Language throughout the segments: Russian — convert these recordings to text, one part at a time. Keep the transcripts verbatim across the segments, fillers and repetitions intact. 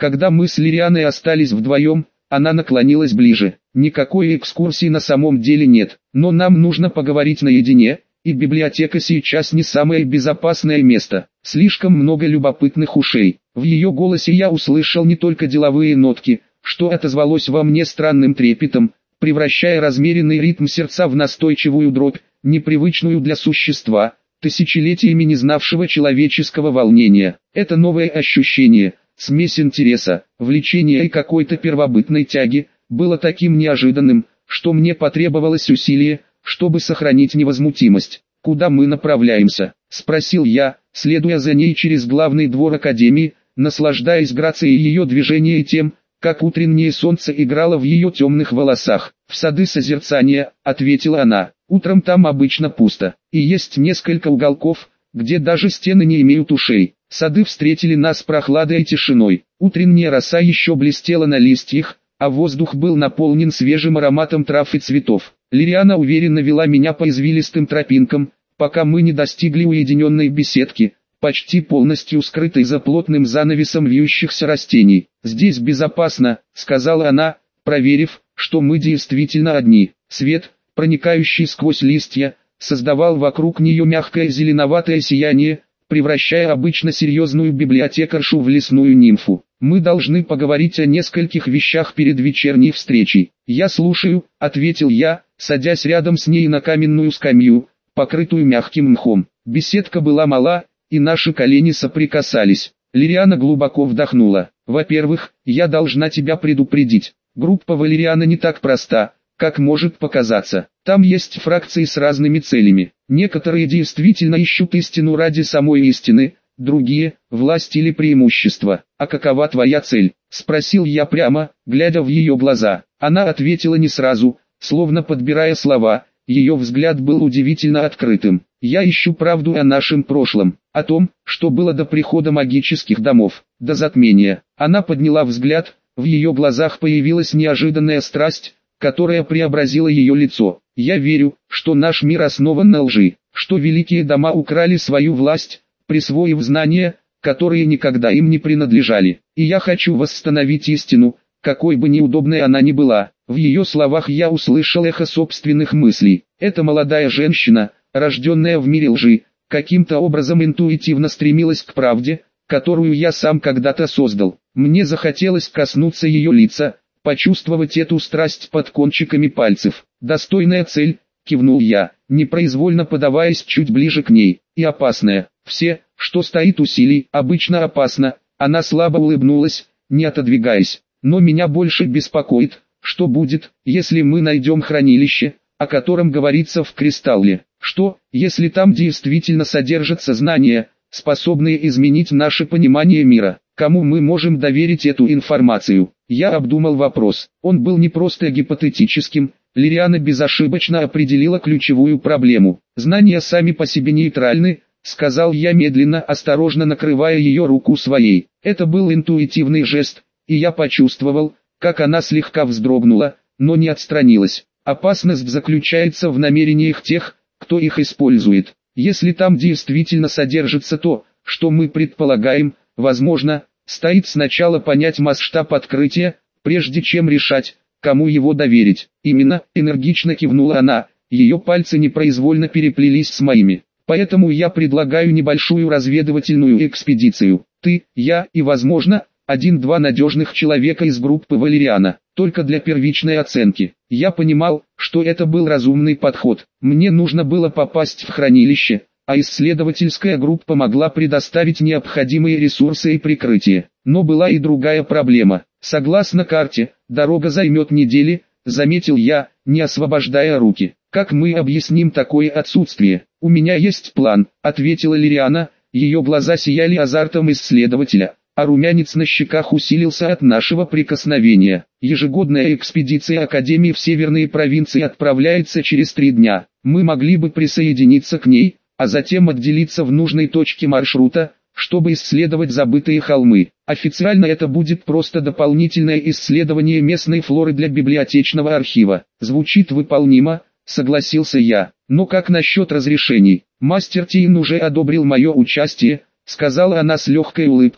Когда мы с Лирианой остались вдвоем, она наклонилась ближе. Никакой экскурсии на самом деле нет, но нам нужно поговорить наедине, и библиотека сейчас не самое безопасное место. Слишком много любопытных ушей. В ее голосе я услышал не только деловые нотки, что отозвалось во мне странным трепетом, превращая размеренный ритм сердца в настойчивую дробь, непривычную для существа, тысячелетиями не знавшего человеческого волнения. Это новое ощущение, смесь интереса, влечения и какой-то первобытной тяги, было таким неожиданным, что мне потребовалось усилие, чтобы сохранить невозмутимость. «Куда мы направляемся?» – спросил я, следуя за ней через главный двор академии, наслаждаясь грацией ее движения и тем, как утреннее солнце играло в ее темных волосах. «В сады созерцания», — ответила она. «Утром там обычно пусто, и есть несколько уголков, где даже стены не имеют ушей». Сады встретили нас прохладой и тишиной. Утренняя роса еще блестела на листьях, а воздух был наполнен свежим ароматом трав и цветов. Лириана уверенно вела меня по извилистым тропинкам, пока мы не достигли уединенной беседки, почти полностью скрытой за плотным занавесом вьющихся растений. «Здесь безопасно», — сказала она, проверив, что мы действительно одни. Свет, проникающий сквозь листья, создавал вокруг нее мягкое зеленоватое сияние, превращая обычно серьезную библиотекаршу в лесную нимфу. «Мы должны поговорить о нескольких вещах перед вечерней встречей». «Я слушаю», — ответил я, садясь рядом с ней на каменную скамью, покрытую мягким мхом. Беседка была мала, и наши колени соприкасались. Лириана глубоко вдохнула. «Во-первых, я должна тебя предупредить. Группа Валериана не так проста, как может показаться. Там есть фракции с разными целями. Некоторые действительно ищут истину ради самой истины, другие – власть или преимущество. А какова твоя цель?» – спросил я прямо, глядя в ее глаза. Она ответила не сразу, словно подбирая слова. Ее взгляд был удивительно открытым. «Я ищу правду о нашем прошлом, о том, что было до прихода магических домов, до затмения». Она подняла взгляд, в ее глазах появилась неожиданная страсть, которая преобразила ее лицо. «Я верю, что наш мир основан на лжи, что великие дома украли свою власть, присвоив знания, которые никогда им не принадлежали. И я хочу восстановить истину, какой бы неудобной она ни была». В ее словах я услышал эхо собственных мыслей. Эта молодая женщина, рожденная в мире лжи, каким-то образом интуитивно стремилась к правде, которую я сам когда-то создал. Мне захотелось коснуться ее лица, почувствовать эту страсть под кончиками пальцев. «Достойная цель», — кивнул я, непроизвольно подаваясь чуть ближе к ней, — «и опасная. Все, что стоит усилий, обычно опасно». Она слабо улыбнулась, не отодвигаясь. «Но меня больше беспокоит, что будет, если мы найдем хранилище, о котором говорится в Кристалле. Что, если там действительно содержатся знания, способные изменить наше понимание мира? Кому мы можем доверить эту информацию?» Я обдумал вопрос. Он был не просто гипотетическим. Лириана безошибочно определила ключевую проблему. «Знания сами по себе нейтральны», — сказал я медленно, осторожно накрывая ее руку своей. Это был интуитивный жест, и я почувствовал, как она слегка вздрогнула, но не отстранилась. «Опасность заключается в намерениях тех, кто их использует. Если там действительно содержится то, что мы предполагаем, возможно, стоит сначала понять масштаб открытия, прежде чем решать, кому его доверить». «Именно», — энергично кивнула она, ее пальцы непроизвольно переплелись с моими. «Поэтому я предлагаю небольшую разведывательную экспедицию. Ты, я и, возможно, один-два надежных человека из группы Валериана, только для первичной оценки». Я понимал, что это был разумный подход. Мне нужно было попасть в хранилище, а исследовательская группа могла предоставить необходимые ресурсы и прикрытие. Но была и другая проблема. «Согласно карте, дорога займет недели», — заметил я, не освобождая руки. «Как мы объясним такое отсутствие?» «У меня есть план», — ответила Лириана, ее глаза сияли азартом исследователя, а румянец на щеках усилился от нашего прикосновения. «Ежегодная экспедиция Академии в северные провинции отправляется через три дня. Мы могли бы присоединиться к ней, а затем отделиться в нужной точке маршрута, чтобы исследовать забытые холмы. Официально это будет просто дополнительное исследование местной флоры для библиотечного архива». «Звучит выполнимо», — согласился я. «Но как насчет разрешений?» «Мастер Тейн уже одобрил мое участие», — сказала она с легкой улыбкой,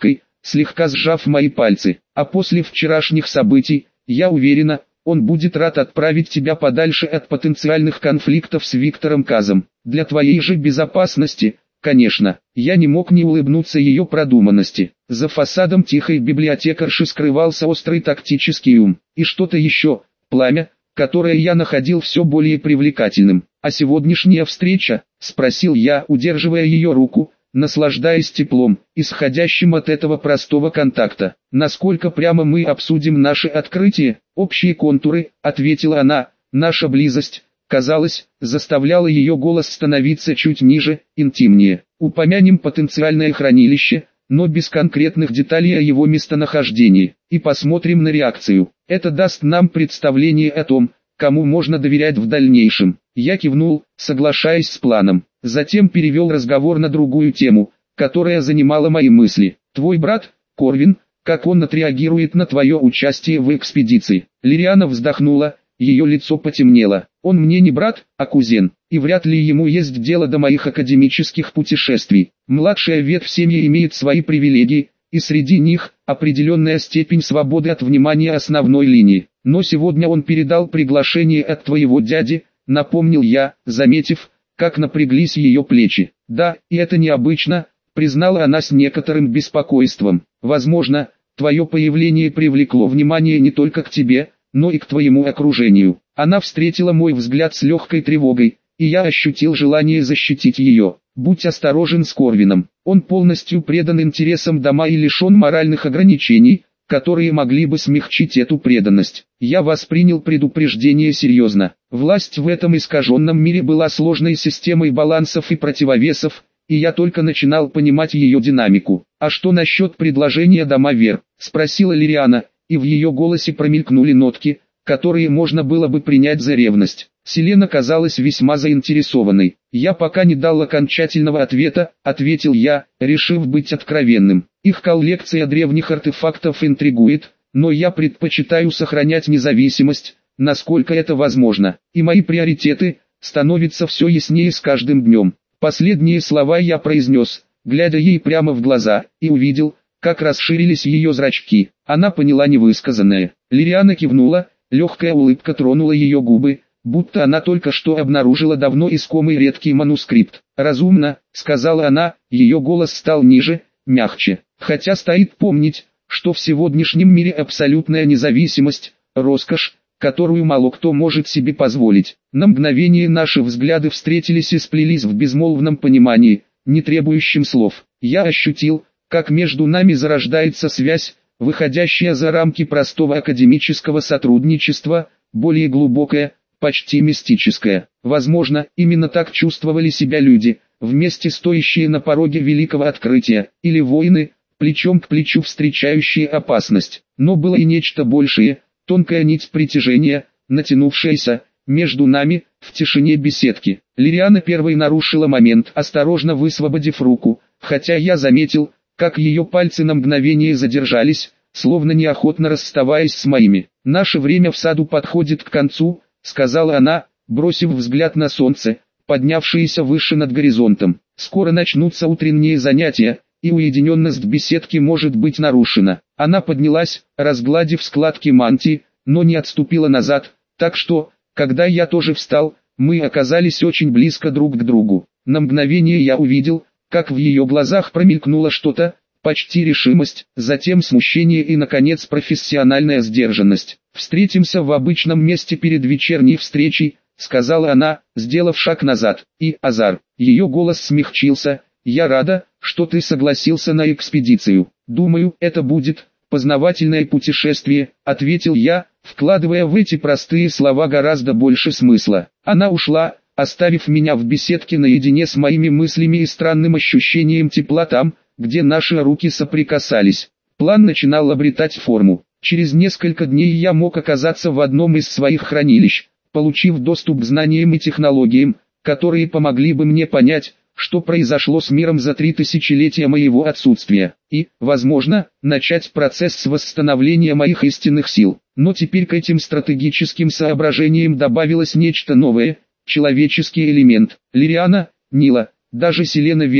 слегка сжав мои пальцы. А после вчерашних событий, я уверена, он будет рад отправить тебя подальше от потенциальных конфликтов с Виктором Казом. Для твоей же безопасности, конечно. Я не мог не улыбнуться ее продуманности. За фасадом тихой библиотекарши скрывался острый тактический ум. И что-то еще, пламя, которое я находил все более привлекательным. «А сегодняшняя встреча?» – спросил я, удерживая ее руку, наслаждаясь теплом, исходящим от этого простого контакта. «Насколько прямо мы обсудим наши открытия, общие контуры», – ответила она. Наша близость, казалось, заставляла ее голос становиться чуть ниже, интимнее. «Упомянем потенциальное хранилище, но без конкретных деталей о его местонахождении, и посмотрим на реакцию. Это даст нам представление о том, кому можно доверять в дальнейшем». Я кивнул, соглашаясь с планом. Затем перевел разговор на другую тему, которая занимала мои мысли. «Твой брат, Корвин, как он отреагирует на твое участие в экспедиции?» Лириана вздохнула, ее лицо потемнело. «Он мне не брат, а кузен, и вряд ли ему есть дело до моих академических путешествий. Младшая ветвь семьи имеет свои привилегии, и среди них определенная степень свободы от внимания основной линии. Но сегодня он передал приглашение от твоего дяди», напомнил я, заметив, как напряглись ее плечи. «Да, и это необычно», признала она с некоторым беспокойством. «Возможно, твое появление привлекло внимание не только к тебе, но и к твоему окружению». Она встретила мой взгляд с легкой тревогой, и я ощутил желание защитить ее. «Будь осторожен с Корвином, он полностью предан интересам дома и лишен моральных ограничений, которые могли бы смягчить эту преданность». Я воспринял предупреждение серьезно. Власть в этом искаженном мире была сложной системой балансов и противовесов, и я только начинал понимать ее динамику. «А что насчет предложения дома Вер?» – спросила Лириана, и в ее голосе промелькнули нотки, которые можно было бы принять за ревность. Селена казалась весьма заинтересованной. «Я пока не дал окончательного ответа», — ответил я, решив быть откровенным. «Их коллекция древних артефактов интригует, но я предпочитаю сохранять независимость, насколько это возможно, и мои приоритеты становятся все яснее с каждым днем». Последние слова я произнес, глядя ей прямо в глаза, и увидел, как расширились ее зрачки. Она поняла невысказанное. Лириана кивнула, легкая улыбка тронула ее губы, будто она только что обнаружила давно искомый редкий манускрипт. «Разумно», — сказала она, ее голос стал ниже, мягче. «Хотя стоит помнить, что в сегодняшнем мире абсолютная независимость — роскошь, которую мало кто может себе позволить». На мгновение наши взгляды встретились и сплелись в безмолвном понимании, не требующем слов. Я ощутил, как между нами зарождается связь, выходящая за рамки простого академического сотрудничества, более глубокая, почти мистическая. Возможно, именно так чувствовали себя люди, вместе стоящие на пороге великого открытия, или воины, плечом к плечу встречающие опасность. Но было и нечто большее, тонкая нить притяжения, натянувшаяся между нами, в тишине беседки. Лириана первой нарушила момент, осторожно высвободив руку, хотя я заметил, как ее пальцы на мгновение задержались, словно неохотно расставаясь с моими. «Наше время в саду подходит к концу», — сказала она, бросив взгляд на солнце, поднявшееся выше над горизонтом. «Скоро начнутся утренние занятия, и уединенность беседки может быть нарушена». Она поднялась, разгладив складки мантии, но не отступила назад, так что, когда я тоже встал, мы оказались очень близко друг к другу. На мгновение я увидел, как в ее глазах промелькнуло что-то, почти решимость, затем смущение и, наконец, профессиональная сдержанность. «Встретимся в обычном месте перед вечерней встречей», — сказала она, сделав шаг назад. «И, Азар», ее голос смягчился, «я рада, что ты согласился на экспедицию. Думаю, это будет познавательное путешествие», — ответил я, вкладывая в эти простые слова гораздо больше смысла. Она ушла, оставив меня в беседке наедине с моими мыслями и странным ощущением тепла там, где наши руки соприкасались. План начинал обретать форму. Через несколько дней я мог оказаться в одном из своих хранилищ, получив доступ к знаниям и технологиям, которые помогли бы мне понять, что произошло с миром за три тысячелетия моего отсутствия, и, возможно, начать процесс с восстановления моих истинных сил. Но теперь к этим стратегическим соображениям добавилось нечто новое, человеческий элемент. Лириана, Нила, даже Селена Вер,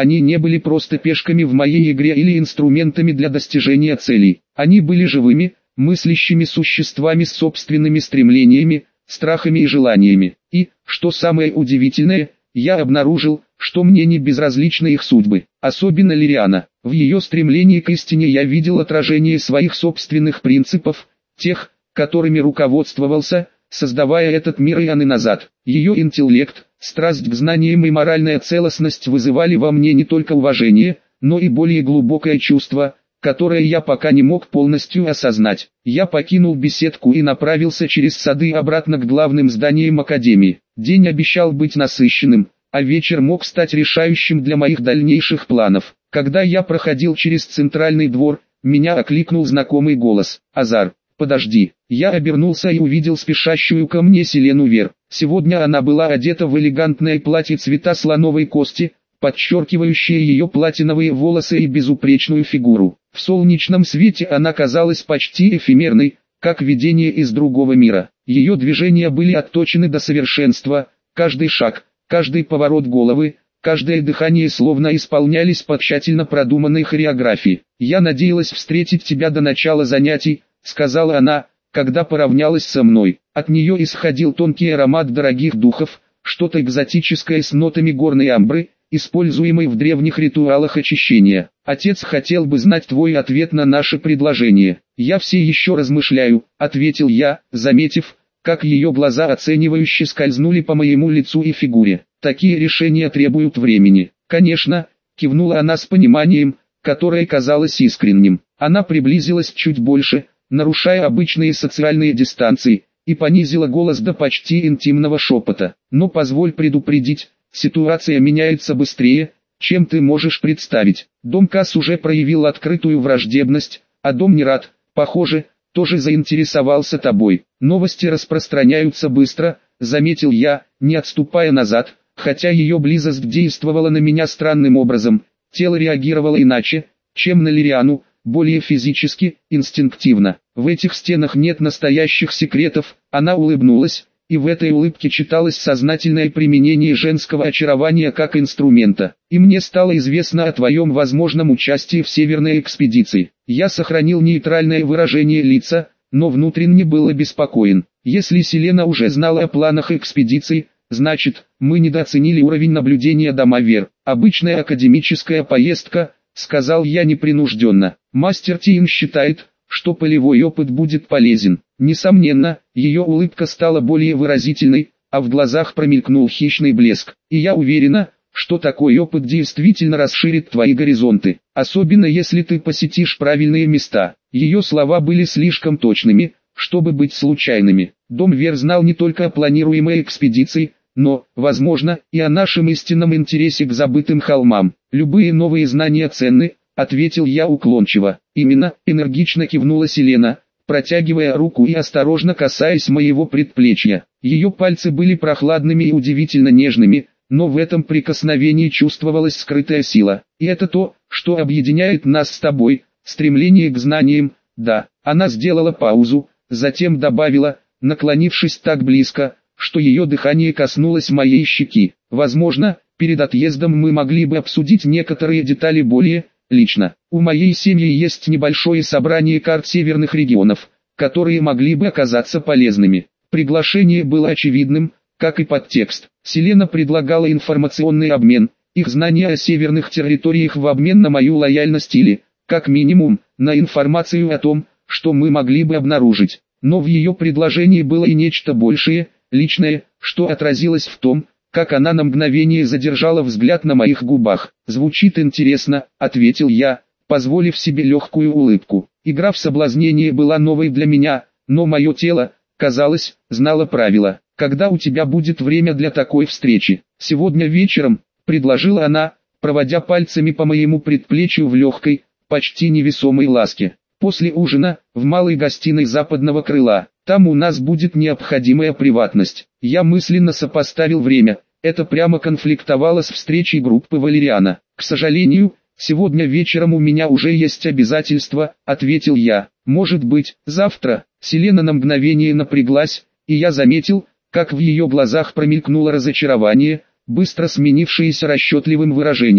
Они не были просто пешками в моей игре или инструментами для достижения целей. Они были живыми, мыслящими существами с собственными стремлениями, страхами и желаниями. И, что самое удивительное, я обнаружил, что мне не безразличны их судьбы, особенно Лириана. В ее стремлении к истине я видел отражение своих собственных принципов, тех, которыми руководствовался, создавая этот мир ионы назад. Ее интеллект, страсть к знаниям и моральная целостность вызывали во мне не только уважение, но и более глубокое чувство, которое я пока не мог полностью осознать. Я покинул беседку и направился через сады обратно к главным зданиям Академии. День обещал быть насыщенным, а вечер мог стать решающим для моих дальнейших планов. Когда я проходил через центральный двор, меня окликнул знакомый голос. «Азар, подожди». Я обернулся и увидел спешащую ко мне Селену Вер. Сегодня она была одета в элегантное платье цвета слоновой кости, подчеркивающее ее платиновые волосы и безупречную фигуру. В солнечном свете она казалась почти эфемерной, как видение из другого мира. Ее движения были отточены до совершенства, каждый шаг, каждый поворот головы, каждое дыхание словно исполнялись по тщательно продуманной хореографии. «Я надеялась встретить тебя до начала занятий», — сказала она, когда поравнялась со мной. От нее исходил тонкий аромат дорогих духов, что-то экзотическое с нотами горной амбры, используемой в древних ритуалах очищения. «Отец хотел бы знать твой ответ на наше предложение». «Я все еще размышляю», — ответил я, заметив, как ее глаза оценивающе скользнули по моему лицу и фигуре. «Такие решения требуют времени». «Конечно», — кивнула она с пониманием, которое казалось искренним. Она приблизилась чуть больше, нарушая обычные социальные дистанции, и понизила голос до почти интимного шепота. «Но позволь предупредить, ситуация меняется быстрее, чем ты можешь представить. Дом Касс уже проявил открытую враждебность, а дом Нерад, похоже, тоже заинтересовался тобой. Новости распространяются быстро», — заметил я, не отступая назад, хотя ее близость действовала на меня странным образом. Тело реагировало иначе, чем на Лириану, более физически, инстинктивно. «В этих стенах нет настоящих секретов», — она улыбнулась, и в этой улыбке читалось сознательное применение женского очарования как инструмента. «И мне стало известно о твоем возможном участии в северной экспедиции». Я сохранил нейтральное выражение лица, но внутренне был обеспокоен. Если Селена уже знала о планах экспедиции, значит, мы недооценили уровень наблюдения дома Вер. «Обычная академическая поездка», — сказал я непринужденно. «Мастер Тиин считает, что полевой опыт будет полезен». Несомненно, ее улыбка стала более выразительной, а в глазах промелькнул хищный блеск. «И я уверена, что такой опыт действительно расширит твои горизонты, особенно если ты посетишь правильные места». Ее слова были слишком точными, чтобы быть случайными. Дом Вер знал не только о планируемой экспедиции, но, возможно, и о нашем истинном интересе к забытым холмам. «Любые новые знания ценны», — ответил я уклончиво. «Именно», — энергично кивнула Селена, протягивая руку и осторожно касаясь моего предплечья. Ее пальцы были прохладными и удивительно нежными, но в этом прикосновении чувствовалась скрытая сила. «И это то, что объединяет нас с тобой, стремление к знаниям». «Да». Она сделала паузу, затем добавила, наклонившись так близко, что ее дыхание коснулось моей щеки. «Возможно, перед отъездом мы могли бы обсудить некоторые детали более лично. У моей семьи есть небольшое собрание карт северных регионов, которые могли бы оказаться полезными». Приглашение было очевидным, как и подтекст. Селена предлагала информационный обмен, их знания о северных территориях в обмен на мою лояльность или, как минимум, на информацию о том, что мы могли бы обнаружить. Но в ее предложении было и нечто большее, личное, что отразилось в том, как она на мгновение задержала взгляд на моих губах. «Звучит интересно», — ответил я, позволив себе легкую улыбку. Игра в соблазнение была новой для меня, но мое тело, казалось, знало правила. «Когда у тебя будет время для такой встречи?» «Сегодня вечером», — предложила она, проводя пальцами по моему предплечью в легкой, почти невесомой ласке. «После ужина, в малой гостиной западного крыла. Там у нас будет необходимая приватность». Я мысленно сопоставил время. Это прямо конфликтовало с встречей группы Валериана. «К сожалению, сегодня вечером у меня уже есть обязательства», — ответил я. «Может быть, завтра?» Селена на мгновение напряглась, и я заметил, как в ее глазах промелькнуло разочарование, быстро сменившееся расчетливым выражением.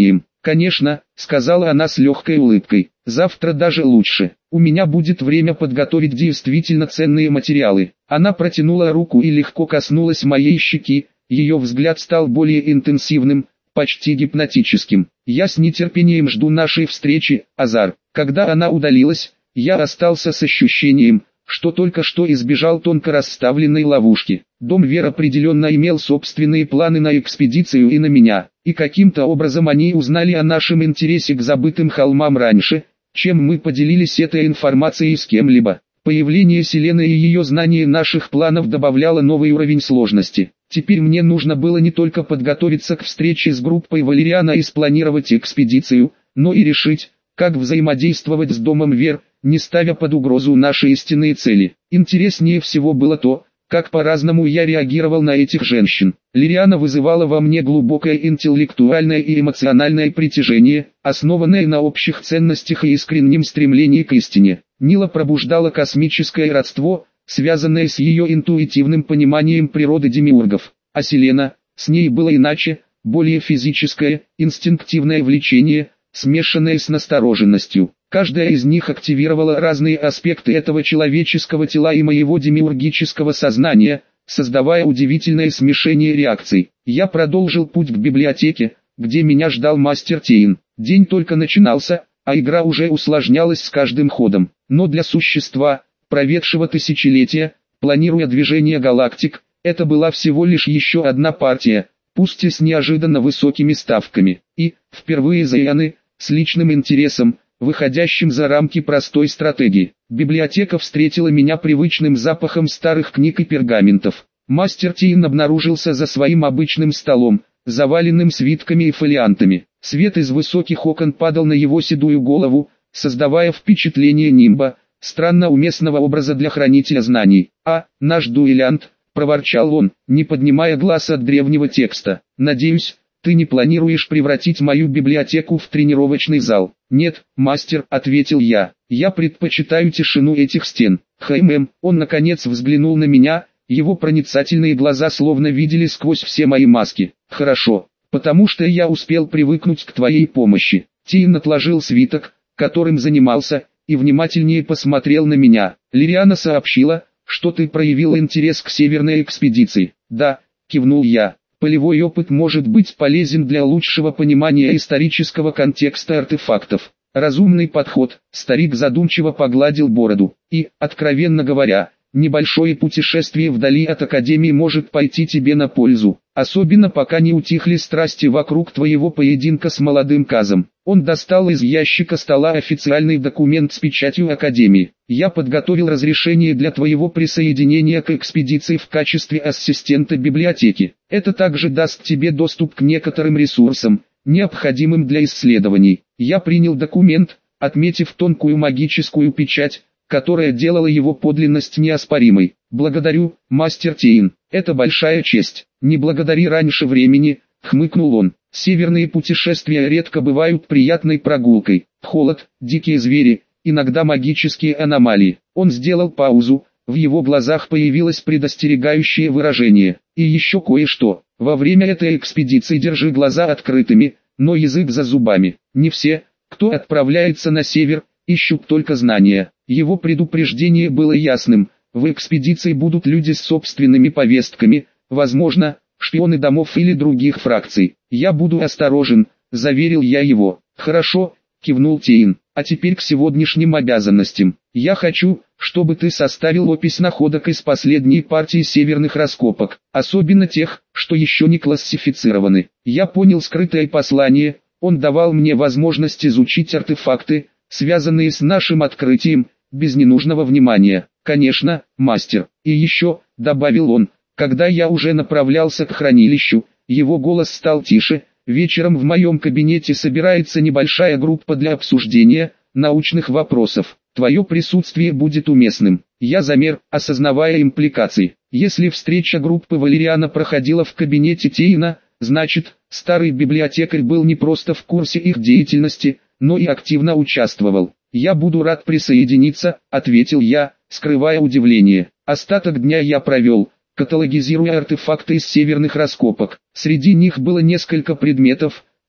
«Конечно», — сказала она с легкой улыбкой. «Завтра даже лучше. У меня будет время подготовить действительно ценные материалы». Она протянула руку и легко коснулась моей щеки. Ее взгляд стал более интенсивным, почти гипнотическим. «Я с нетерпением жду нашей встречи, Азар». Когда она удалилась, я остался с ощущением, что только что избежал тонко расставленной ловушки. Дом Вер определенно имел собственные планы на экспедицию и на меня, и каким-то образом они узнали о нашем интересе к забытым холмам раньше, чем мы поделились этой информацией с кем-либо. Появление Селены и ее знание наших планов добавляло новый уровень сложности. Теперь мне нужно было не только подготовиться к встрече с группой Валериана и спланировать экспедицию, но и решить, как взаимодействовать с домом Вер, не ставя под угрозу наши истинные цели. Интереснее всего было то, как по-разному я реагировал на этих женщин. Лириана вызывала во мне глубокое интеллектуальное и эмоциональное притяжение, основанное на общих ценностях и искреннем стремлении к истине. Нила пробуждала космическое родство, связанное с ее интуитивным пониманием природы демиургов. А Селена, с ней было иначе, более физическое, инстинктивное влечение, смешанное с настороженностью. Каждая из них активировала разные аспекты этого человеческого тела и моего демиургического сознания, создавая удивительное смешение реакций. Я продолжил путь к библиотеке, где меня ждал мастер Тейн. День только начинался, а игра уже усложнялась с каждым ходом. Но для существа, проведшего тысячелетия, планируя движение галактик, это была всего лишь еще одна партия, пусть и с неожиданно высокими ставками. И, впервые за ионы, с личным интересом, выходящим за рамки простой стратегии. Библиотека встретила меня привычным запахом старых книг и пергаментов. Мастер Тейн обнаружился за своим обычным столом, заваленным свитками и фолиантами. Свет из высоких окон падал на его седую голову, создавая впечатление нимба, странно уместного образа для хранителя знаний. «А, наш дуэлянт», — проворчал он, не поднимая глаз от древнего текста. «Надеюсь, ты не планируешь превратить мою библиотеку в тренировочный зал?» «Нет, мастер», — ответил я, — «я предпочитаю тишину этих стен». «Хэм-эм», он наконец взглянул на меня, его проницательные глаза словно видели сквозь все мои маски. «Хорошо, потому что я успел привыкнуть к твоей помощи». Тейн отложил свиток, которым занимался, и внимательнее посмотрел на меня. «Лириана сообщила, что ты проявил интерес к северной экспедиции». «Да», — кивнул я. «Полевой опыт может быть полезен для лучшего понимания исторического контекста артефактов». Разумный подход. Старик задумчиво погладил бороду. «И, откровенно говоря, небольшое путешествие вдали от Академии может пойти тебе на пользу, особенно пока не утихли страсти вокруг твоего поединка с молодым Казом». Он достал из ящика стола официальный документ с печатью Академии. «Я подготовил разрешение для твоего присоединения к экспедиции в качестве ассистента библиотеки. Это также даст тебе доступ к некоторым ресурсам, необходимым для исследований». Я принял документ, отметив тонкую магическую печать, которая делала его подлинность неоспоримой. «Благодарю, мастер Тейн, это большая честь». «Не благодари раньше времени», — хмыкнул он. «Северные путешествия редко бывают приятной прогулкой. Холод, дикие звери, иногда магические аномалии». Он сделал паузу, в его глазах появилось предостерегающее выражение. «И еще кое-что. Во время этой экспедиции держи глаза открытыми, но язык за зубами. Не все, кто отправляется на север, ищут только знания». Его предупреждение было ясным: в экспедиции будут люди с собственными повестками, возможно, шпионы домов или других фракций. «Я буду осторожен», — заверил я его. «Хорошо», — кивнул Тейн. «А теперь к сегодняшним обязанностям. Я хочу, чтобы ты составил опись находок из последней партии северных раскопок, особенно тех, что еще не классифицированы». Я понял скрытое послание. Он давал мне возможность изучить артефакты, связанные с нашим открытием, без ненужного внимания. «Конечно, мастер. И еще», — добавил он, когда я уже направлялся к хранилищу, его голос стал тише: «вечером в моем кабинете собирается небольшая группа для обсуждения научных вопросов. Твое присутствие будет уместным». Я замер, осознавая импликации. Если встреча группы Валериана проходила в кабинете Тейна, значит, старый библиотекарь был не просто в курсе их деятельности, но и активно участвовал. «Я буду рад присоединиться», — ответил я, скрывая удивление. Остаток дня я провел, каталогизируя артефакты из северных раскопок. Среди них было несколько предметов,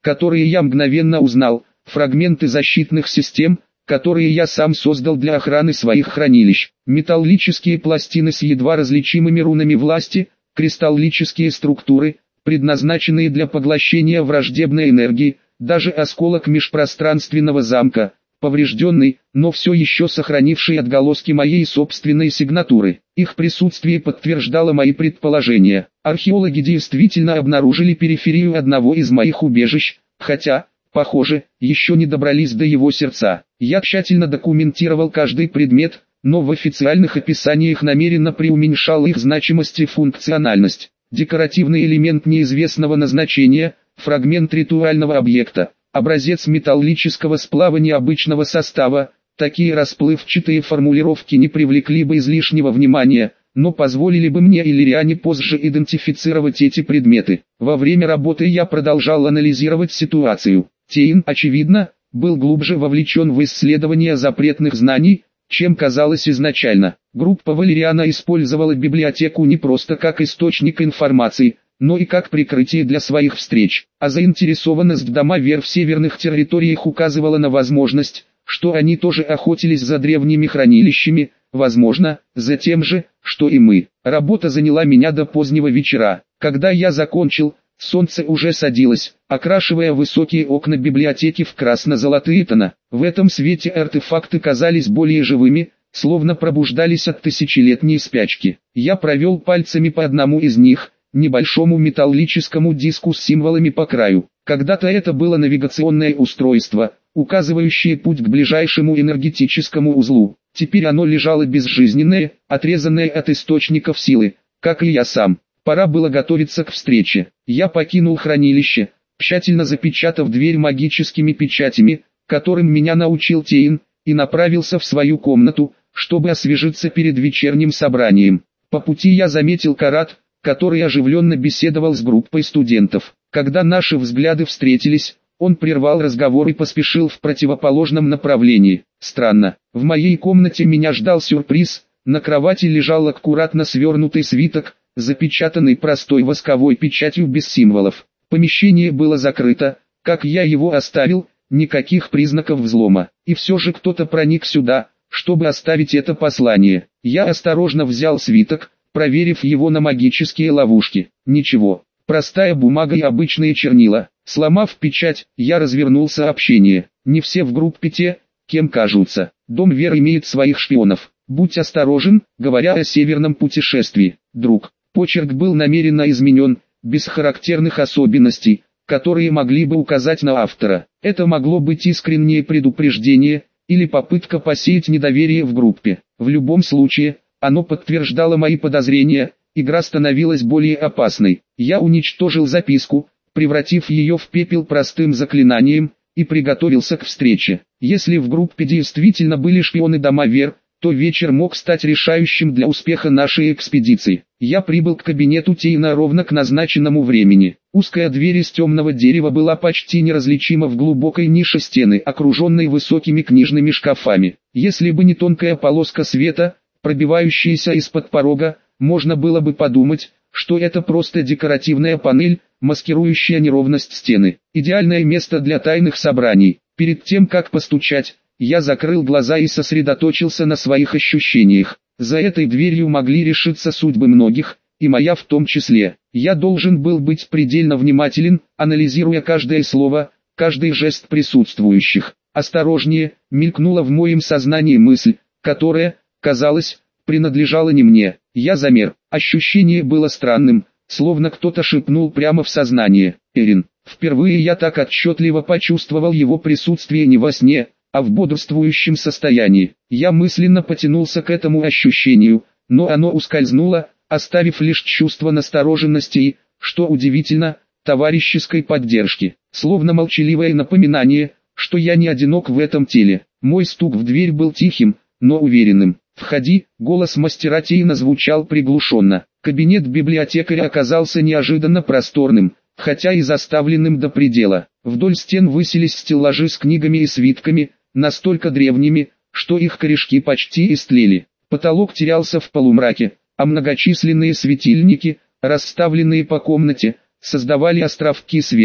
которые я мгновенно узнал, фрагменты защитных систем, которые я сам создал для охраны своих хранилищ, металлические пластины с едва различимыми рунами власти, кристаллические структуры, предназначенные для поглощения враждебной энергии, даже осколок межпространственного замка, поврежденный, но все еще сохранивший отголоски моей собственной сигнатуры. Их присутствие подтверждало мои предположения. Археологи действительно обнаружили периферию одного из моих убежищ, хотя, похоже, еще не добрались до его сердца. Я тщательно документировал каждый предмет, но в официальных описаниях намеренно преуменьшал их значимость и функциональность. Декоративный элемент неизвестного назначения, фрагмент ритуального объекта, образец металлического сплава необычного состава. Такие расплывчатые формулировки не привлекли бы излишнего внимания, но позволили бы мне и Лириане позже идентифицировать эти предметы. Во время работы я продолжал анализировать ситуацию. Тейн, очевидно, был глубже вовлечен в исследование запретных знаний, чем казалось изначально. Группа Валериана использовала библиотеку не просто как источник информации, но и как прикрытие для своих встреч, а заинтересованность Дамавер в северных территориях указывала на возможность, что они тоже охотились за древними хранилищами, возможно, за тем же, что и мы. Работа заняла меня до позднего вечера. Когда я закончил, солнце уже садилось, окрашивая высокие окна библиотеки в красно-золотые тона. В этом свете артефакты казались более живыми, словно пробуждались от тысячелетней спячки. Я провел пальцами по одному из них, небольшому металлическому диску с символами по краю. Когда-то это было навигационное устройство, указывающее путь к ближайшему энергетическому узлу. Теперь оно лежало безжизненное, отрезанное от источников силы, как и я сам. Пора было готовиться к встрече. Я покинул хранилище, тщательно запечатав дверь магическими печатями, которым меня научил Тейн, и направился в свою комнату, чтобы освежиться перед вечерним собранием. По пути я заметил Карат, который оживленно беседовал с группой студентов. Когда наши взгляды встретились, он прервал разговор и поспешил в противоположном направлении. Странно, в моей комнате меня ждал сюрприз. На кровати лежал аккуратно свернутый свиток, запечатанный простой восковой печатью без символов. Помещение было закрыто, как я его оставил, никаких признаков взлома. И все же кто-то проник сюда, чтобы оставить это послание. Я осторожно взял свиток, проверив его на магические ловушки. Ничего, простая бумага и обычные чернила. Сломав печать, я развернул сообщение. Не все в группе те, кем кажутся. Дом Вер имеет своих шпионов. Будь осторожен, говоря о северном путешествии, друг. Почерк был намеренно изменен, без характерных особенностей, которые могли бы указать на автора. Это могло быть искреннее предупреждение, или попытка посеять недоверие в группе. В любом случае, оно подтверждало мои подозрения, игра становилась более опасной. Я уничтожил записку, превратив ее в пепел простым заклинанием, и приготовился к встрече. Если в группе действительно были шпионы Дамавер, то вечер мог стать решающим для успеха нашей экспедиции. Я прибыл к кабинету Тейна ровно к назначенному времени. Узкая дверь из темного дерева была почти неразличима в глубокой нише стены, окруженной высокими книжными шкафами. Если бы не тонкая полоска света, пробивающаяся из-под порога, можно было бы подумать, что это просто декоративная панель, маскирующая неровность стены. Идеальное место для тайных собраний. Перед тем как постучать, я закрыл глаза и сосредоточился на своих ощущениях. За этой дверью могли решиться судьбы многих, и моя в том числе. Я должен был быть предельно внимателен, анализируя каждое слово, каждый жест присутствующих. «Осторожнее», мелькнула в моем сознании мысль, которая, казалось, принадлежала не мне. Я замер. Ощущение было странным, словно кто-то шепнул прямо в сознание. «Эрин». Впервые я так отчетливо почувствовал его присутствие не во сне, а в бодрствующем состоянии. Я мысленно потянулся к этому ощущению, но оно ускользнуло, оставив лишь чувство настороженности и, что удивительно, товарищеской поддержки. Словно молчаливое напоминание, что я не одинок в этом теле. Мой стук в дверь был тихим, но уверенным. «Входи», голос мастера Тейна звучал приглушенно. Кабинет библиотекаря оказался неожиданно просторным, хотя и заставленным до предела. Вдоль стен высились стеллажи с книгами и свитками, настолько древними, что их корешки почти истлели. Потолок терялся в полумраке, а многочисленные светильники, расставленные по комнате, создавали островки света,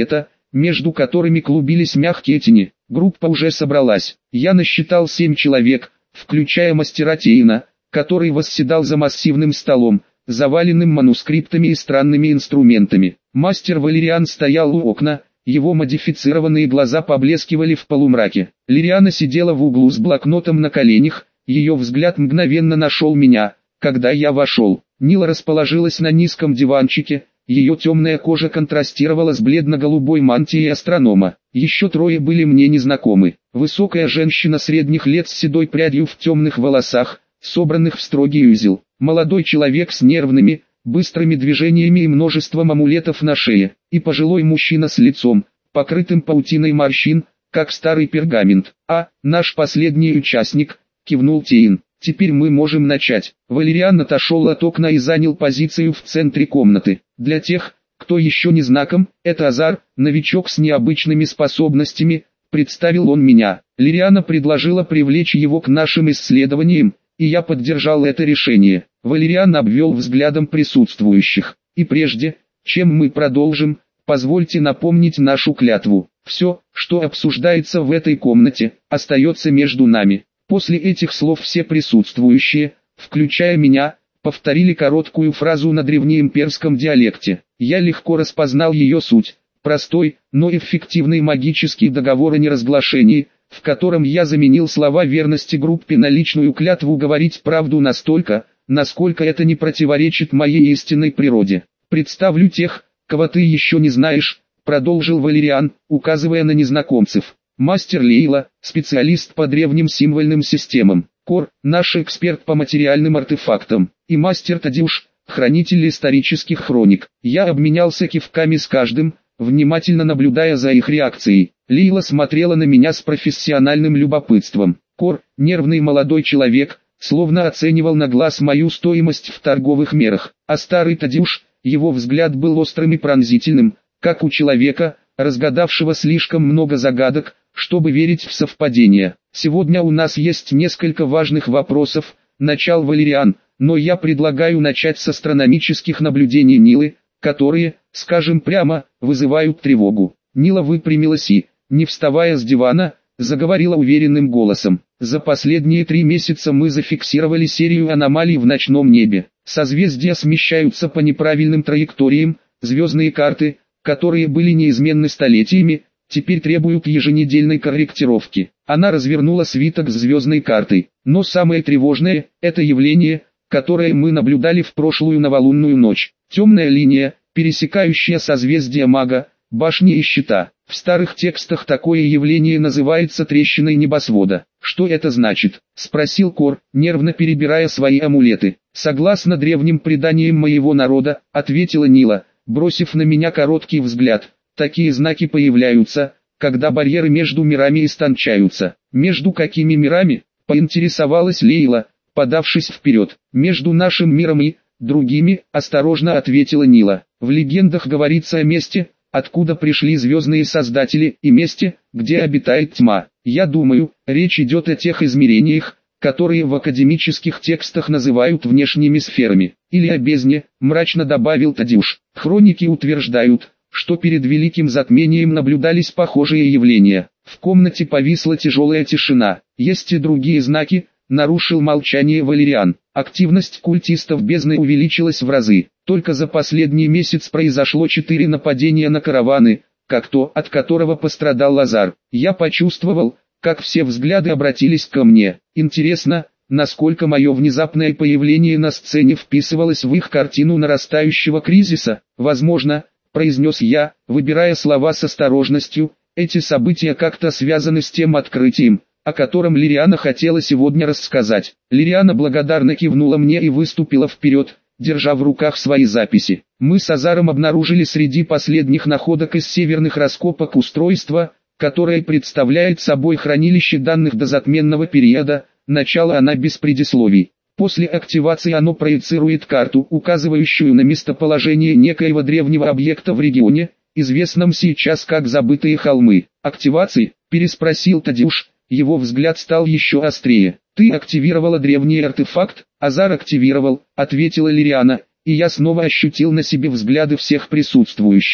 между которыми клубились мягкие тени. Группа уже собралась. Я насчитал семь человек, включая мастера Тейна, который восседал за массивным столом, заваленным манускриптами и странными инструментами. Мастер Валериан стоял у окна, его модифицированные глаза поблескивали в полумраке. Лириана сидела в углу с блокнотом на коленях, ее взгляд мгновенно нашел меня, когда я вошел. Нила расположилась на низком диванчике, ее темная кожа контрастировала с бледно-голубой мантией астронома. Еще трое были мне незнакомы. Высокая женщина средних лет с седой прядью в темных волосах, собранных в строгий узел. Молодой человек с нервными, быстрыми движениями и множеством амулетов на шее. И пожилой мужчина с лицом, покрытым паутиной морщин, как старый пергамент. «А, наш последний участник», — кивнул Тейн. «Теперь мы можем начать». Валериан отошел от окна и занял позицию в центре комнаты. Для тех, кто еще не знаком, это Азар, новичок с необычными способностями, представил он меня. Лириана предложила привлечь его к нашим исследованиям, и я поддержал это решение. Валериан обвел взглядом присутствующих. И прежде, чем мы продолжим, позвольте напомнить нашу клятву. Все, что обсуждается в этой комнате, остается между нами. После этих слов все присутствующие, включая меня, повторили короткую фразу на древнеимперском диалекте. Я легко распознал ее суть. Простой, но эффективный магический договор о неразглашении, в котором я заменил слова верности группе на личную клятву говорить правду настолько, насколько это не противоречит моей истинной природе. «Представлю тех, кого ты еще не знаешь», — продолжил Валериан, указывая на незнакомцев. «Мастер Лейла, специалист по древним символьным системам. Кор, наш эксперт по материальным артефактам. И мастер Тадеуш, хранитель исторических хроник». Я обменялся кивками с каждым, внимательно наблюдая за их реакцией. Лейла смотрела на меня с профессиональным любопытством. Кор, нервный молодой человек, словно оценивал на глаз мою стоимость в торговых мерах. А старый Тадеуш, его взгляд был острым и пронзительным, как у человека, разгадавшего слишком много загадок, чтобы верить в совпадения. «Сегодня у нас есть несколько важных вопросов», — начал Валериан, «но я предлагаю начать с астрономических наблюдений Нилы, которые, скажем прямо, вызывают тревогу». Нила выпрямилась и, не вставая с дивана, заговорила уверенным голосом. «За последние три месяца мы зафиксировали серию аномалий в ночном небе. Созвездия смещаются по неправильным траекториям, звездные карты, которые были неизменны столетиями, теперь требуют еженедельной корректировки». Она развернула свиток с звездной картой. «Но самое тревожное – это явление, которое мы наблюдали в прошлую новолунную ночь. Темная линия, пересекающая созвездие Мага, башни и щита. В старых текстах такое явление называется трещиной небосвода». «Что это значит?» – спросил Кор, нервно перебирая свои амулеты. «Согласно древним преданиям моего народа», – ответила Нила, бросив на меня короткий взгляд. «Такие знаки появляются, когда барьеры между мирами истончаются». «Между какими мирами?» – поинтересовалась Лейла, подавшись вперед. «Между нашим миром и другими», – осторожно ответила Нила. «В легендах говорится о месте, откуда пришли звездные создатели, и месте, где обитает тьма. Я думаю, речь идет о тех измерениях, которые в академических текстах называют внешними сферами, или о бездне», – мрачно добавил Тадеуш. «Хроники утверждают, что перед Великим Затмением наблюдались похожие явления». В комнате повисла тяжелая тишина. «Есть и другие знаки», – нарушил молчание Валериан. «Активность культистов бездны увеличилась в разы. Только за последний месяц произошло четыре нападения на караваны, как то, от которого пострадал Лазар. Я почувствовал, как все взгляды обратились ко мне. Интересно, насколько мое внезапное появление на сцене вписывалось в их картину нарастающего кризиса. Возможно, — произнес я, выбирая слова с осторожностью, — эти события как-то связаны с тем открытием, о котором Лириана хотела сегодня рассказать». Лириана благодарно кивнула мне и выступила вперед, держа в руках свои записи. «Мы с Азаром обнаружили среди последних находок из северных раскопок устройство, которое представляет собой хранилище данных дозатменного периода», начала она без предисловий. «После активации оно проецирует карту, указывающую на местоположение некоего древнего объекта в регионе, известном сейчас как Забытые холмы». «Активации?» – переспросил Тадеуш, его взгляд стал еще острее. «Ты активировала древний артефакт?» «Азар активировал», – ответила Лириана, и я снова ощутил на себе взгляды всех присутствующих.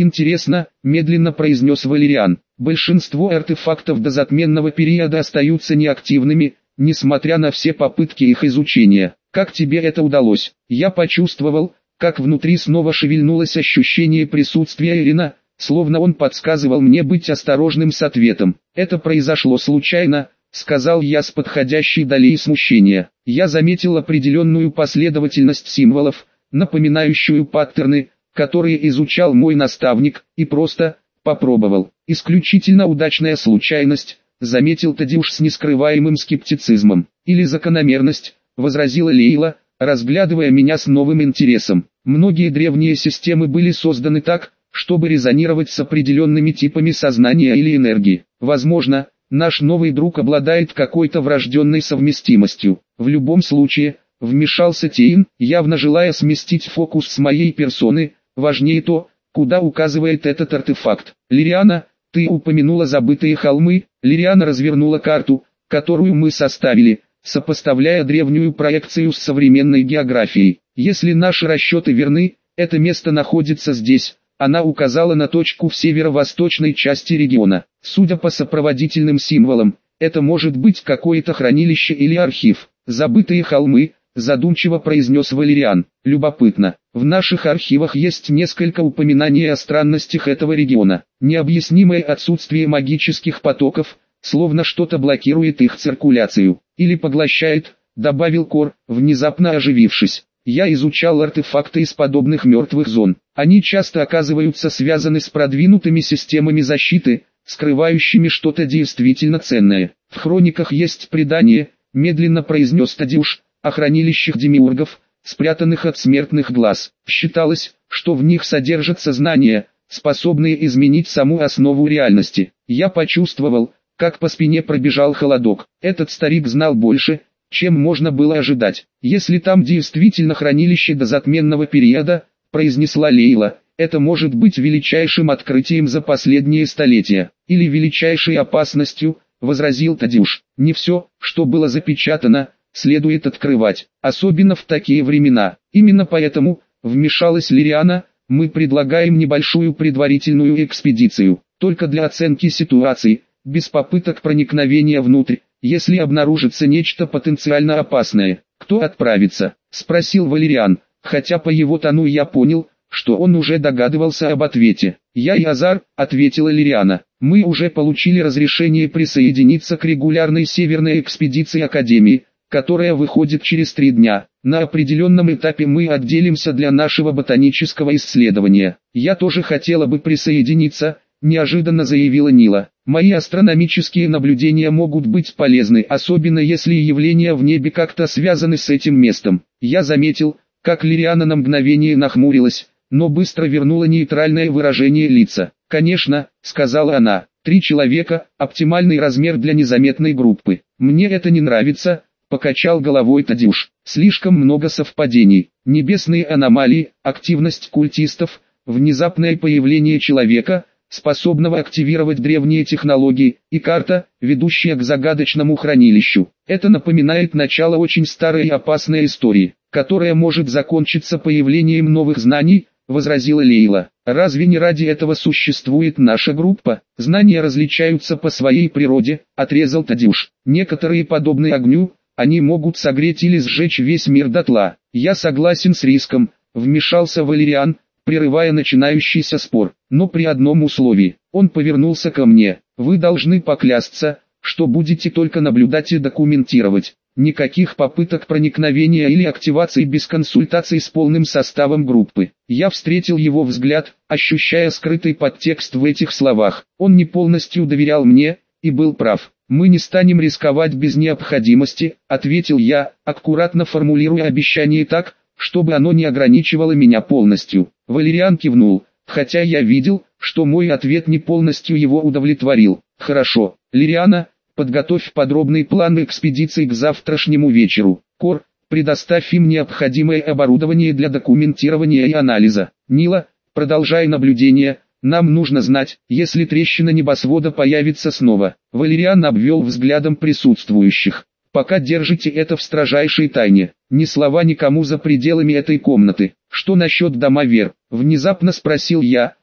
Интересно, медленно произнес Валериан. Большинство артефактов дозатменного периода остаются неактивными, несмотря на все попытки их изучения. Как тебе это удалось? Я почувствовал, как внутри снова шевельнулось ощущение присутствия Эрина, словно он подсказывал мне быть осторожным с ответом. Это произошло случайно, сказал я с подходящей долей смущения. Я заметил определенную последовательность символов, напоминающую паттерны, которые изучал мой наставник, и просто попробовал. Исключительно удачная случайность, заметил Тадеуш с нескрываемым скептицизмом. Или закономерность, возразила Лейла, разглядывая меня с новым интересом. Многие древние системы были созданы так, чтобы резонировать с определенными типами сознания или энергии. Возможно, наш новый друг обладает какой-то врожденной совместимостью. В любом случае, вмешался Тейн, явно желая сместить фокус с моей персоны, важнее то, куда указывает этот артефакт. Лириана, ты упомянула забытые холмы. Лириана развернула карту, которую мы составили, сопоставляя древнюю проекцию с современной географией. Если наши расчеты верны, это место находится здесь. Она указала на точку в северо-восточной части региона. Судя по сопроводительным символам, это может быть какое-то хранилище или архив. Забытые холмы, задумчиво произнес Валериан. Любопытно. В наших архивах есть несколько упоминаний о странностях этого региона. Необъяснимое отсутствие магических потоков, словно что-то блокирует их циркуляцию. Или поглощает, добавил Кор, внезапно оживившись. Я изучал артефакты из подобных мертвых зон. Они часто оказываются связаны с продвинутыми системами защиты, скрывающими что-то действительно ценное. В хрониках есть предание, медленно произнес Тадеуш, о хранилищах демиургов, спрятанных от смертных глаз. Считалось, что в них содержатся знания, способные изменить саму основу реальности. Я почувствовал, как по спине пробежал холодок. Этот старик знал больше, чем можно было ожидать. Если там действительно хранилище дозатменного периода, произнесла Лейла, это может быть величайшим открытием за последние столетия, или величайшей опасностью, возразил Тадеуш. Не все, что было запечатано, следует открывать, особенно в такие времена. Именно поэтому, вмешалась Лириана, мы предлагаем небольшую предварительную экспедицию, только для оценки ситуации, без попыток проникновения внутрь. Если обнаружится нечто потенциально опасное, кто отправится? Спросил Валериан, хотя по его тону я понял, что он уже догадывался об ответе. Я и Азар, ответила Лириана. Мы уже получили разрешение присоединиться к регулярной северной экспедиции Академии, которая выходит через три дня. На определенном этапе мы отделимся для нашего ботанического исследования. Я тоже хотела бы присоединиться, неожиданно заявила Нила. Мои астрономические наблюдения могут быть полезны, особенно если явления в небе как-то связаны с этим местом. Я заметил, как Лириана на мгновение нахмурилась, но быстро вернула нейтральное выражение лица. «Конечно», — сказала она, — «три человека — оптимальный размер для незаметной группы». «Мне это не нравится», — покачал головой Тадеуш. «Слишком много совпадений. Небесные аномалии, активность культистов, внезапное появление человека, способного активировать древние технологии, и карта, ведущая к загадочному хранилищу. Это напоминает начало очень старой и опасной истории, которая может закончиться появлением новых знаний», — возразила Лейла. «Разве не ради этого существует наша группа? Знания различаются по своей природе», — отрезал Тадеуш. «Некоторые подобны огню, они могут согреть или сжечь весь мир дотла». «Я согласен с риском», — вмешался Валериан, прерывая начинающийся спор, но при одном условии. Он повернулся ко мне. «Вы должны поклясться, что будете только наблюдать и документировать. Никаких попыток проникновения или активации без консультаций с полным составом группы». Я встретил его взгляд, ощущая скрытый подтекст в этих словах. Он не полностью доверял мне, и был прав. «Мы не станем рисковать без необходимости», — ответил я, аккуратно формулируя обещание так, чтобы оно не ограничивало меня полностью. Валериан кивнул, хотя я видел, что мой ответ не полностью его удовлетворил. «Хорошо, Лириана, подготовь подробный план экспедиции к завтрашнему вечеру. Кор, предоставь им необходимое оборудование для документирования и анализа. Нила, продолжай наблюдение, нам нужно знать, если трещина небосвода появится снова». Валериан обвел взглядом присутствующих. «Пока держите это в строжайшей тайне. Ни слова никому за пределами этой комнаты. Что насчет домовер?» — внезапно спросил я,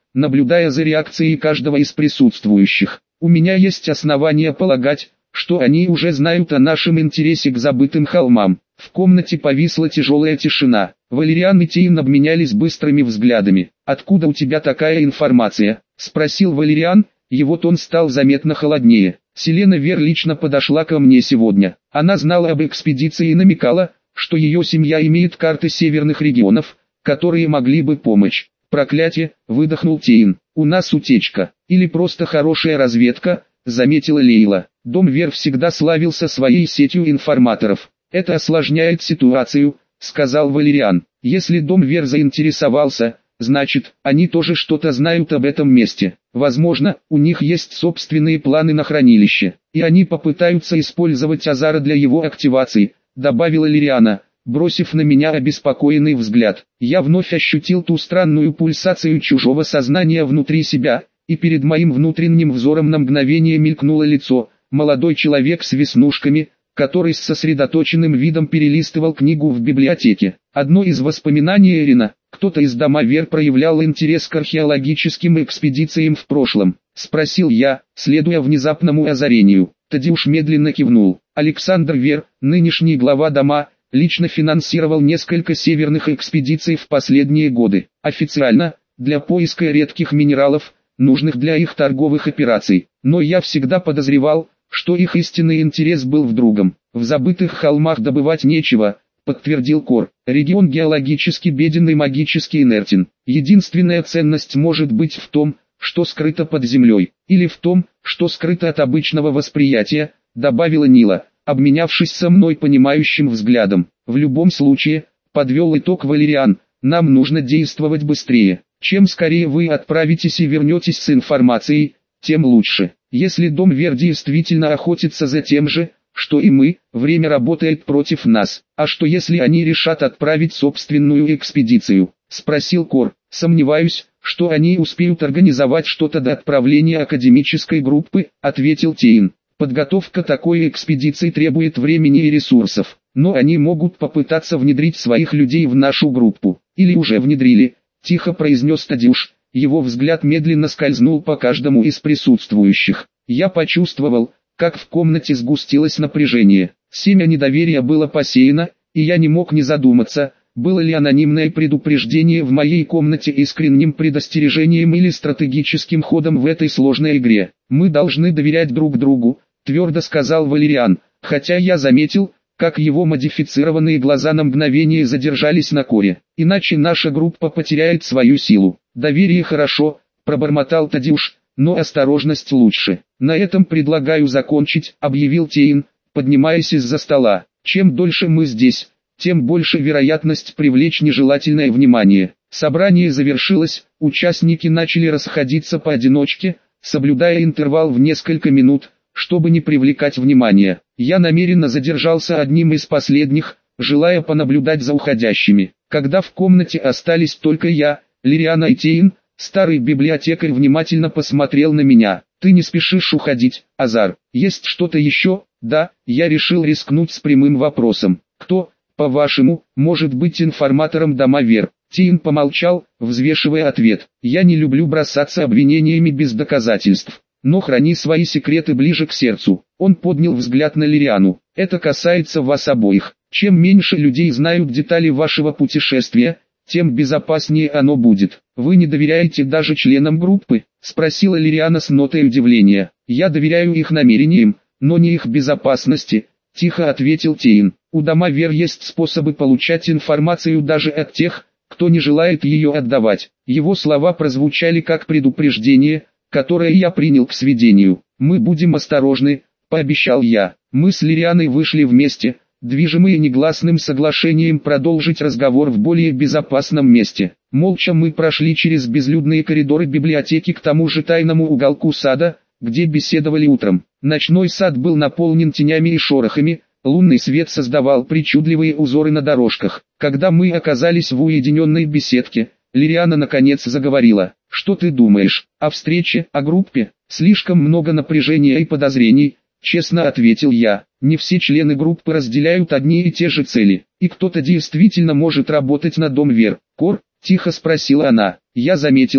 наблюдая за реакцией каждого из присутствующих. У меня есть основания полагать, что они уже знают о нашем интересе к забытым холмам. В комнате повисла тяжелая тишина. Валериан и Тейн обменялись быстрыми взглядами. «Откуда у тебя такая информация?» – спросил Валериан, его тон стал заметно холоднее. «Селена Вер лично подошла ко мне сегодня. Она знала об экспедиции и намекала, что ее семья имеет карты северных регионов, которые могли бы помочь». «Проклятие!» – выдохнул Тейн. «У нас утечка. Или просто хорошая разведка», – заметила Лейла. «Дом Вер всегда славился своей сетью информаторов. Это осложняет ситуацию», — сказал Валериан. «Если Дом Вер заинтересовался, значит, они тоже что-то знают об этом месте. Возможно, у них есть собственные планы на хранилище, и они попытаются использовать Азара для его активации», — добавила Лириана, бросив на меня обеспокоенный взгляд. Я вновь ощутил ту странную пульсацию чужого сознания внутри себя, и перед моим внутренним взором на мгновение мелькнуло лицо, молодой человек с веснушками, который с сосредоточенным видом перелистывал книгу в библиотеке. Одно из воспоминаний Эрина: кто-то из Дома Вер проявлял интерес к археологическим экспедициям в прошлом. Спросил я, следуя внезапному озарению. Тадеуш медленно кивнул. Александр Вер, нынешний глава Дома, лично финансировал несколько северных экспедиций в последние годы. Официально, для поиска редких минералов, нужных для их торговых операций. Но я всегда подозревал, что их истинный интерес был в другом. В забытых холмах добывать нечего, подтвердил Кор. Регион геологически беден и магически инертен. Единственная ценность может быть в том, что скрыто под землей, или в том, что скрыто от обычного восприятия, добавила Нила, обменявшись со мной понимающим взглядом. В любом случае, подвел итог Валериан, нам нужно действовать быстрее. Чем скорее вы отправитесь и вернетесь с информацией, тем лучше. Если Дом Вер действительно охотится за тем же, что и мы, время работает против нас. А что если они решат отправить собственную экспедицию? Спросил Кор. Сомневаюсь, что они успеют организовать что-то до отправления академической группы, ответил Тейн. Подготовка такой экспедиции требует времени и ресурсов, но они могут попытаться внедрить своих людей в нашу группу. Или уже внедрили, тихо произнес Тадеуш. Его взгляд медленно скользнул по каждому из присутствующих. Я почувствовал, как в комнате сгустилось напряжение. Семя недоверия было посеяно, и я не мог не задуматься, было ли анонимное предупреждение в моей комнате искренним предостережением или стратегическим ходом в этой сложной игре. «Мы должны доверять друг другу», — твердо сказал Валериан, хотя я заметил, как его модифицированные глаза на мгновение задержались на Коре. «Иначе наша группа потеряет свою силу». «Доверие хорошо», — пробормотал Тадеуш, — «но осторожность лучше». «На этом предлагаю закончить», — объявил Тейн, поднимаясь из-за стола. «Чем дольше мы здесь, тем больше вероятность привлечь нежелательное внимание». Собрание завершилось, участники начали расходиться поодиночке, соблюдая интервал в несколько минут, чтобы не привлекать внимания. Я намеренно задержался одним из последних, желая понаблюдать за уходящими. Когда в комнате остались только я, Лириана и Тейн, старый библиотекарь внимательно посмотрел на меня. «Ты не спешишь уходить, Азар. Есть что-то еще?» «Да», я решил рискнуть с прямым вопросом. «Кто, по-вашему, может быть информатором Дома Вер?» Тейн помолчал, взвешивая ответ. «Я не люблю бросаться обвинениями без доказательств. Но храни свои секреты ближе к сердцу». Он поднял взгляд на Лириану. «Это касается вас обоих. Чем меньше людей знают детали вашего путешествия, тем безопаснее оно будет». «Вы не доверяете даже членам группы?» — спросила Лириана с нотой удивления. «Я доверяю их намерениям, но не их безопасности», — тихо ответил Тейн. «У Дома Вер есть способы получать информацию даже от тех, кто не желает ее отдавать». Его слова прозвучали как предупреждение, которое я принял к сведению. «Мы будем осторожны», — пообещал я. Мы с Лирианой вышли вместе, движимые негласным соглашением продолжить разговор в более безопасном месте. Молча мы прошли через безлюдные коридоры библиотеки к тому же тайному уголку сада, где беседовали утром. Ночной сад был наполнен тенями и шорохами, лунный свет создавал причудливые узоры на дорожках. Когда мы оказались в уединенной беседке, Лириана наконец заговорила. «Что ты думаешь о встрече, о группе? Слишком много напряжения и подозрений», — честно ответил я. «Не все члены группы разделяют одни и те же цели, и кто-то действительно может работать на Дом Вер». «Кор?» — тихо спросила она. Я заметила,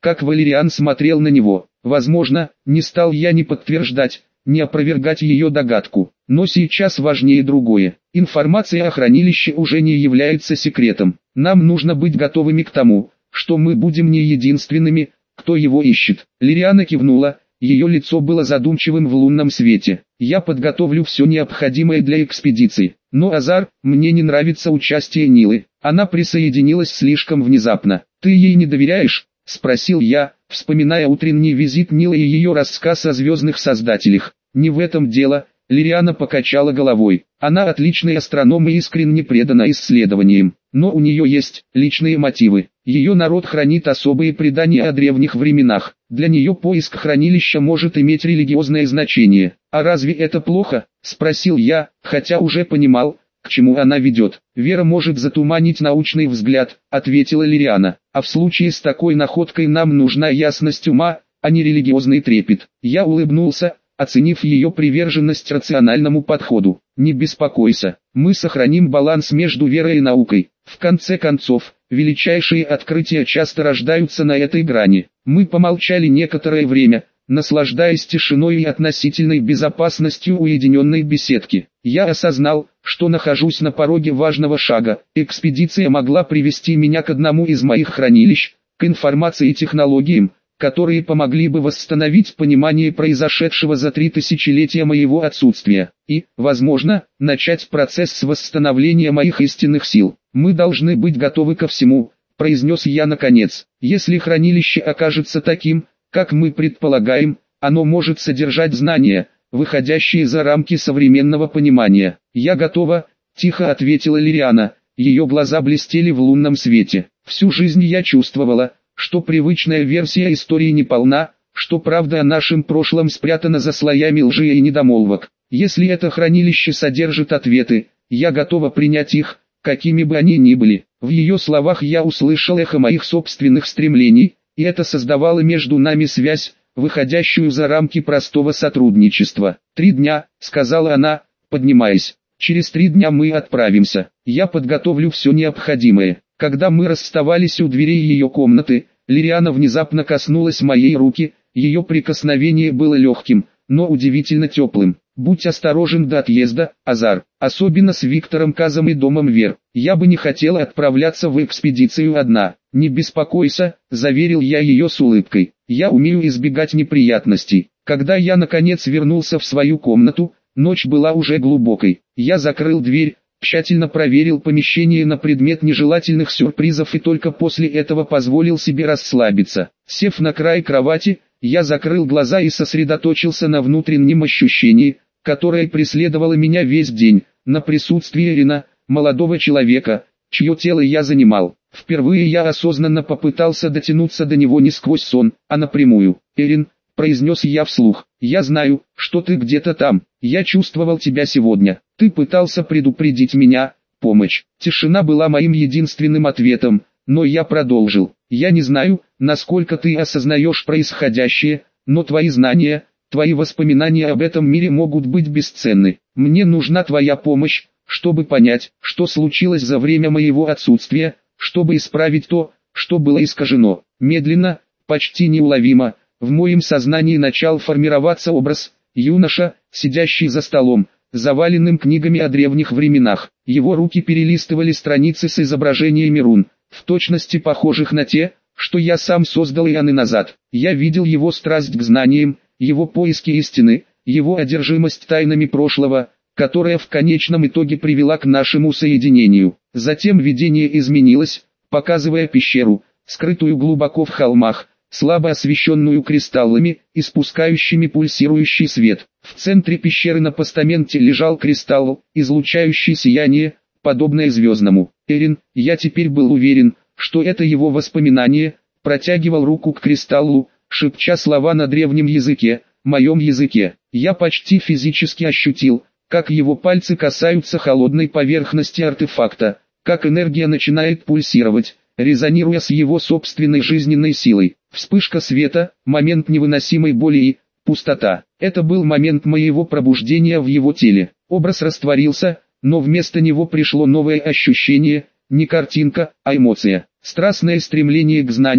как Валериан смотрел на него. Возможно, не стал я ни подтверждать, ни опровергать ее догадку. Но сейчас важнее другое. Информация о хранилище уже не является секретом. Нам нужно быть готовыми к тому, что мы будем не единственными, кто его ищет. Лириана кивнула, ее лицо было задумчивым в лунном свете. Я подготовлю все необходимое для экспедиции. Но, Азар, мне не нравится участие Нилы. Она присоединилась слишком внезапно. Ты ей не доверяешь? Спросил я, вспоминая утренний визит Нилы и ее рассказ о звездных создателях. Не в этом дело. Лириана покачала головой. Она отличный астроном и искренне предана исследованиям. Но у нее есть личные мотивы. Ее народ хранит особые предания о древних временах. Для нее поиск хранилища может иметь религиозное значение. А разве это плохо? Спросил я, хотя уже понимал, к чему она ведет. Вера может затуманить научный взгляд, ответила Лириана. А в случае с такой находкой нам нужна ясность ума, а не религиозный трепет. Я улыбнулся, оценив ее приверженность рациональному подходу. Не беспокойся, мы сохраним баланс между верой и наукой. В конце концов, величайшие открытия часто рождаются на этой грани. Мы помолчали некоторое время, наслаждаясь тишиной и относительной безопасностью уединенной беседки. Я осознал, что нахожусь на пороге важного шага. Экспедиция могла привести меня к одному из моих хранилищ, к информации и технологиям, которые помогли бы восстановить понимание произошедшего за три тысячелетия моего отсутствия, и, возможно, начать процесс восстановления моих истинных сил. Мы должны быть готовы ко всему, произнес я наконец. Если хранилище окажется таким, как мы предполагаем, оно может содержать знания, выходящие за рамки современного понимания. Я готова, тихо ответила Лириана, ее глаза блестели в лунном свете. Всю жизнь я чувствовала, что привычная версия истории не полна, что правда о нашем прошлом спрятана за слоями лжи и недомолвок. Если это хранилище содержит ответы, я готова принять их, какими бы они ни были. В ее словах я услышал эхо моих собственных стремлений, и это создавало между нами связь, выходящую за рамки простого сотрудничества. «Три дня», — сказала она, поднимаясь. «Через три дня мы отправимся. Я подготовлю все необходимое». Когда мы расставались у дверей ее комнаты, Лириана внезапно коснулась моей руки, ее прикосновение было легким, но удивительно теплым. «Будь осторожен до отъезда, Азар, особенно с Виктором Казом и Домом Вер. Я бы не хотела отправляться в экспедицию одна». «Не беспокойся», — заверил я ее с улыбкой. «Я умею избегать неприятностей». Когда я наконец вернулся в свою комнату, ночь была уже глубокой. Я закрыл дверь, тщательно проверил помещение на предмет нежелательных сюрпризов и только после этого позволил себе расслабиться. Сев на край кровати, я закрыл глаза и сосредоточился на внутреннем ощущении, которое преследовало меня весь день, на присутствии Эрина, молодого человека, чье тело я занимал. Впервые я осознанно попытался дотянуться до него не сквозь сон, а напрямую. «Эрин», — произнес я вслух, — «я знаю, что ты где-то там. Я чувствовал тебя сегодня. Ты пытался предупредить меня. Помощь». Тишина была моим единственным ответом, но я продолжил. «Я не знаю, насколько ты осознаешь происходящее, но твои знания, твои воспоминания об этом мире могут быть бесценны. Мне нужна твоя помощь, чтобы понять, что случилось за время моего отсутствия, чтобы исправить то, что было искажено». Медленно, почти неуловимо, в моем сознании начал формироваться образ юноша, сидящий за столом, заваленным книгами о древних временах. Его руки перелистывали страницы с изображениями рун, в точности похожих на те, что я сам создал ионы назад. Я видел его страсть к знаниям, его поиски истины, его одержимость тайнами прошлого, которая в конечном итоге привела к нашему соединению. Затем видение изменилось, показывая пещеру, скрытую глубоко в холмах, слабо освещенную кристаллами, испускающими пульсирующий свет. В центре пещеры на постаменте лежал кристалл, излучающий сияние, подобное звездному. Эрин, я теперь был уверен, что это его воспоминание, протягивал руку к кристаллу, шепча слова на древнем языке, моем языке. Я почти физически ощутил, как его пальцы касаются холодной поверхности артефакта, как энергия начинает пульсировать, резонируя с его собственной жизненной силой. Вспышка света, момент невыносимой боли и пустота. Это был момент моего пробуждения в его теле. Образ растворился, но вместо него пришло новое ощущение, не картинка, а эмоция. Страстное стремление к знаниям,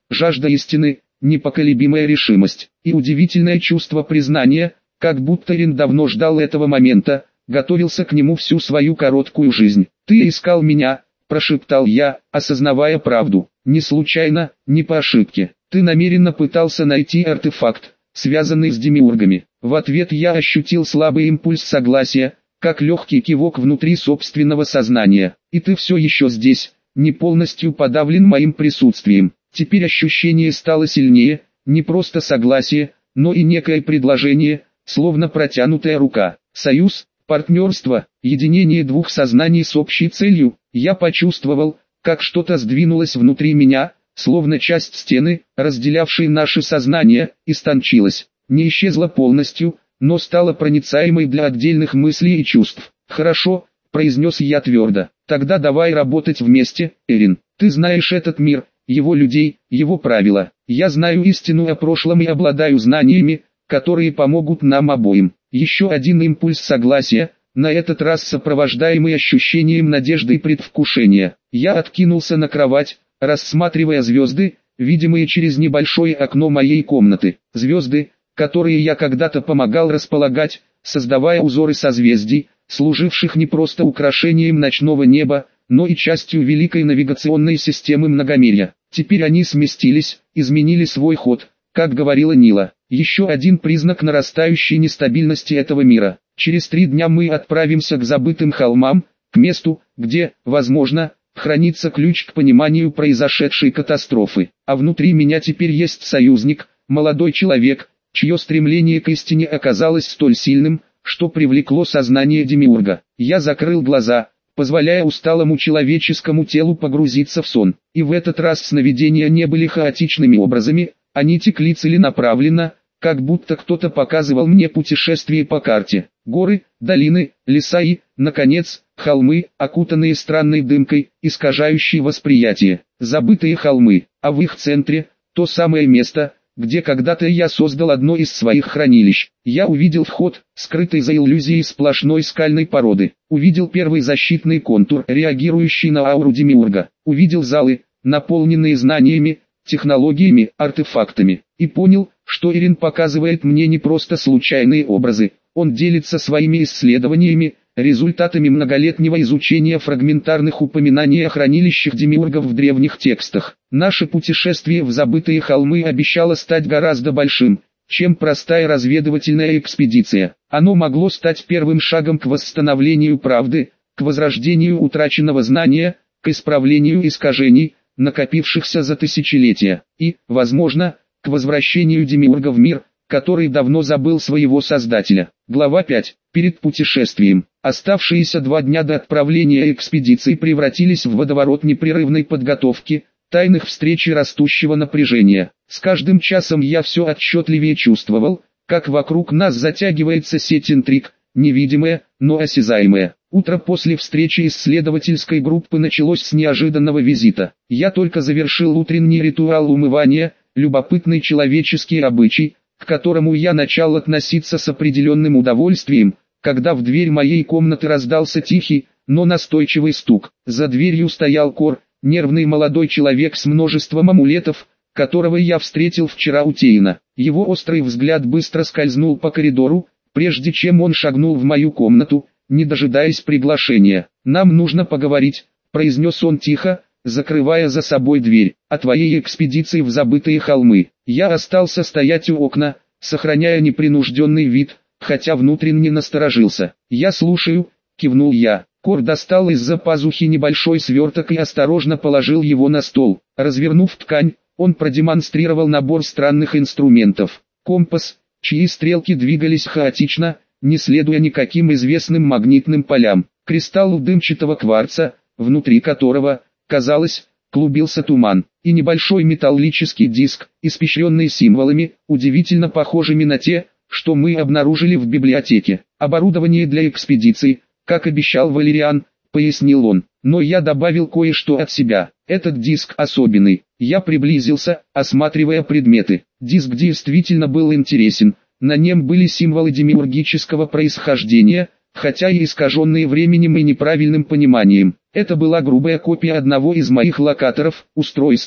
жажда истины, непоколебимая решимость и удивительное чувство признания, как будто Ирин давно ждал этого момента, готовился к нему всю свою короткую жизнь. «Ты искал меня», – прошептал я, осознавая правду, не случайно, не по ошибке. «Ты намеренно пытался найти артефакт, связанный с демиургами». В ответ я ощутил слабый импульс согласия, как легкий кивок внутри собственного сознания. «И ты все еще здесь», не полностью подавлен моим присутствием. Теперь ощущение стало сильнее, не просто согласие, но и некое предложение, словно протянутая рука. Союз, партнерство, единение двух сознаний с общей целью. Я почувствовал, как что-то сдвинулось внутри меня, словно часть стены, разделявшей наши сознания, истончилась. Не исчезла полностью, но стала проницаемой для отдельных мыслей и чувств. «Хорошо», – произнес я твердо. «Тогда давай работать вместе, Эрин. Ты знаешь этот мир, его людей, его правила. Я знаю истину о прошлом и обладаю знаниями, которые помогут нам обоим». Еще один импульс согласия, на этот раз сопровождаемый ощущением надежды и предвкушения. Я откинулся на кровать, рассматривая звезды, видимые через небольшое окно моей комнаты. Звезды, которые я когда-то помогал располагать, создавая узоры созвездий, служивших не просто украшением ночного неба, но и частью великой навигационной системы многомерья. Теперь они сместились, изменили свой ход, как говорила Нила. Еще один признак нарастающей нестабильности этого мира. Через три дня мы отправимся к забытым холмам, к месту, где, возможно, хранится ключ к пониманию произошедшей катастрофы. А внутри меня теперь есть союзник, молодой человек, чье стремление к истине оказалось столь сильным, что привлекло сознание демиурга. Я закрыл глаза, позволяя усталому человеческому телу погрузиться в сон. И в этот раз сновидения не были хаотичными образами, они текли целенаправленно, как будто кто-то показывал мне путешествие по карте. Горы, долины, леса и, наконец, холмы, окутанные странной дымкой, искажающей восприятие. Забытые холмы, а в их центре – то самое место, где когда-то я создал одно из своих хранилищ. Я увидел вход, скрытый за иллюзией сплошной скальной породы. Увидел первый защитный контур, реагирующий на ауру демиурга. Увидел залы, наполненные знаниями, технологиями, артефактами. И понял, что Ирин показывает мне не просто случайные образы. Он делится своими исследованиями, результатами многолетнего изучения фрагментарных упоминаний о хранилищах демиургов в древних текстах. Наше путешествие в забытые холмы обещало стать гораздо большим, чем простая разведывательная экспедиция. Оно могло стать первым шагом к восстановлению правды, к возрождению утраченного знания, к исправлению искажений, накопившихся за тысячелетия, и, возможно, к возвращению демиурга в мир, который давно забыл своего создателя. Глава пять. Перед путешествием. Оставшиеся два дня до отправления экспедиции превратились в водоворот непрерывной подготовки, тайных встреч и растущего напряжения. С каждым часом я все отчетливее чувствовал, как вокруг нас затягивается сеть интриг, невидимая, но осязаемая. Утро после встречи исследовательской группы началось с неожиданного визита. Я только завершил утренний ритуал умывания, любопытный человеческий обычай, к которому я начал относиться с определенным удовольствием, когда в дверь моей комнаты раздался тихий, но настойчивый стук. За дверью стоял Кор, нервный молодой человек с множеством амулетов, которого я встретил вчера у Тейна. Его острый взгляд быстро скользнул по коридору, прежде чем он шагнул в мою комнату, не дожидаясь приглашения. «Нам нужно поговорить», — произнес он тихо, закрывая за собой дверь. «О твоей экспедиции в забытые холмы». Я остался стоять у окна, сохраняя непринужденный вид, хотя внутренне насторожился. «Я слушаю», — кивнул я. Кор достал из-за пазухи небольшой сверток и осторожно положил его на стол. Развернув ткань, он продемонстрировал набор странных инструментов. Компас, чьи стрелки двигались хаотично, не следуя никаким известным магнитным полям. Кристалл дымчатого кварца, внутри которого, казалось, клубился туман, и небольшой металлический диск, испещренный символами, удивительно похожими на те, что мы обнаружили в библиотеке. «Оборудование для экспедиции, как обещал Валериан», — пояснил он. Но я добавил кое-что от себя. Этот диск особенный. Я приблизился, осматривая предметы. Диск действительно был интересен. На нем были символы демиургического происхождения, хотя и искаженные временем и неправильным пониманием. Это была грубая копия одного из моих локаторов, устройств,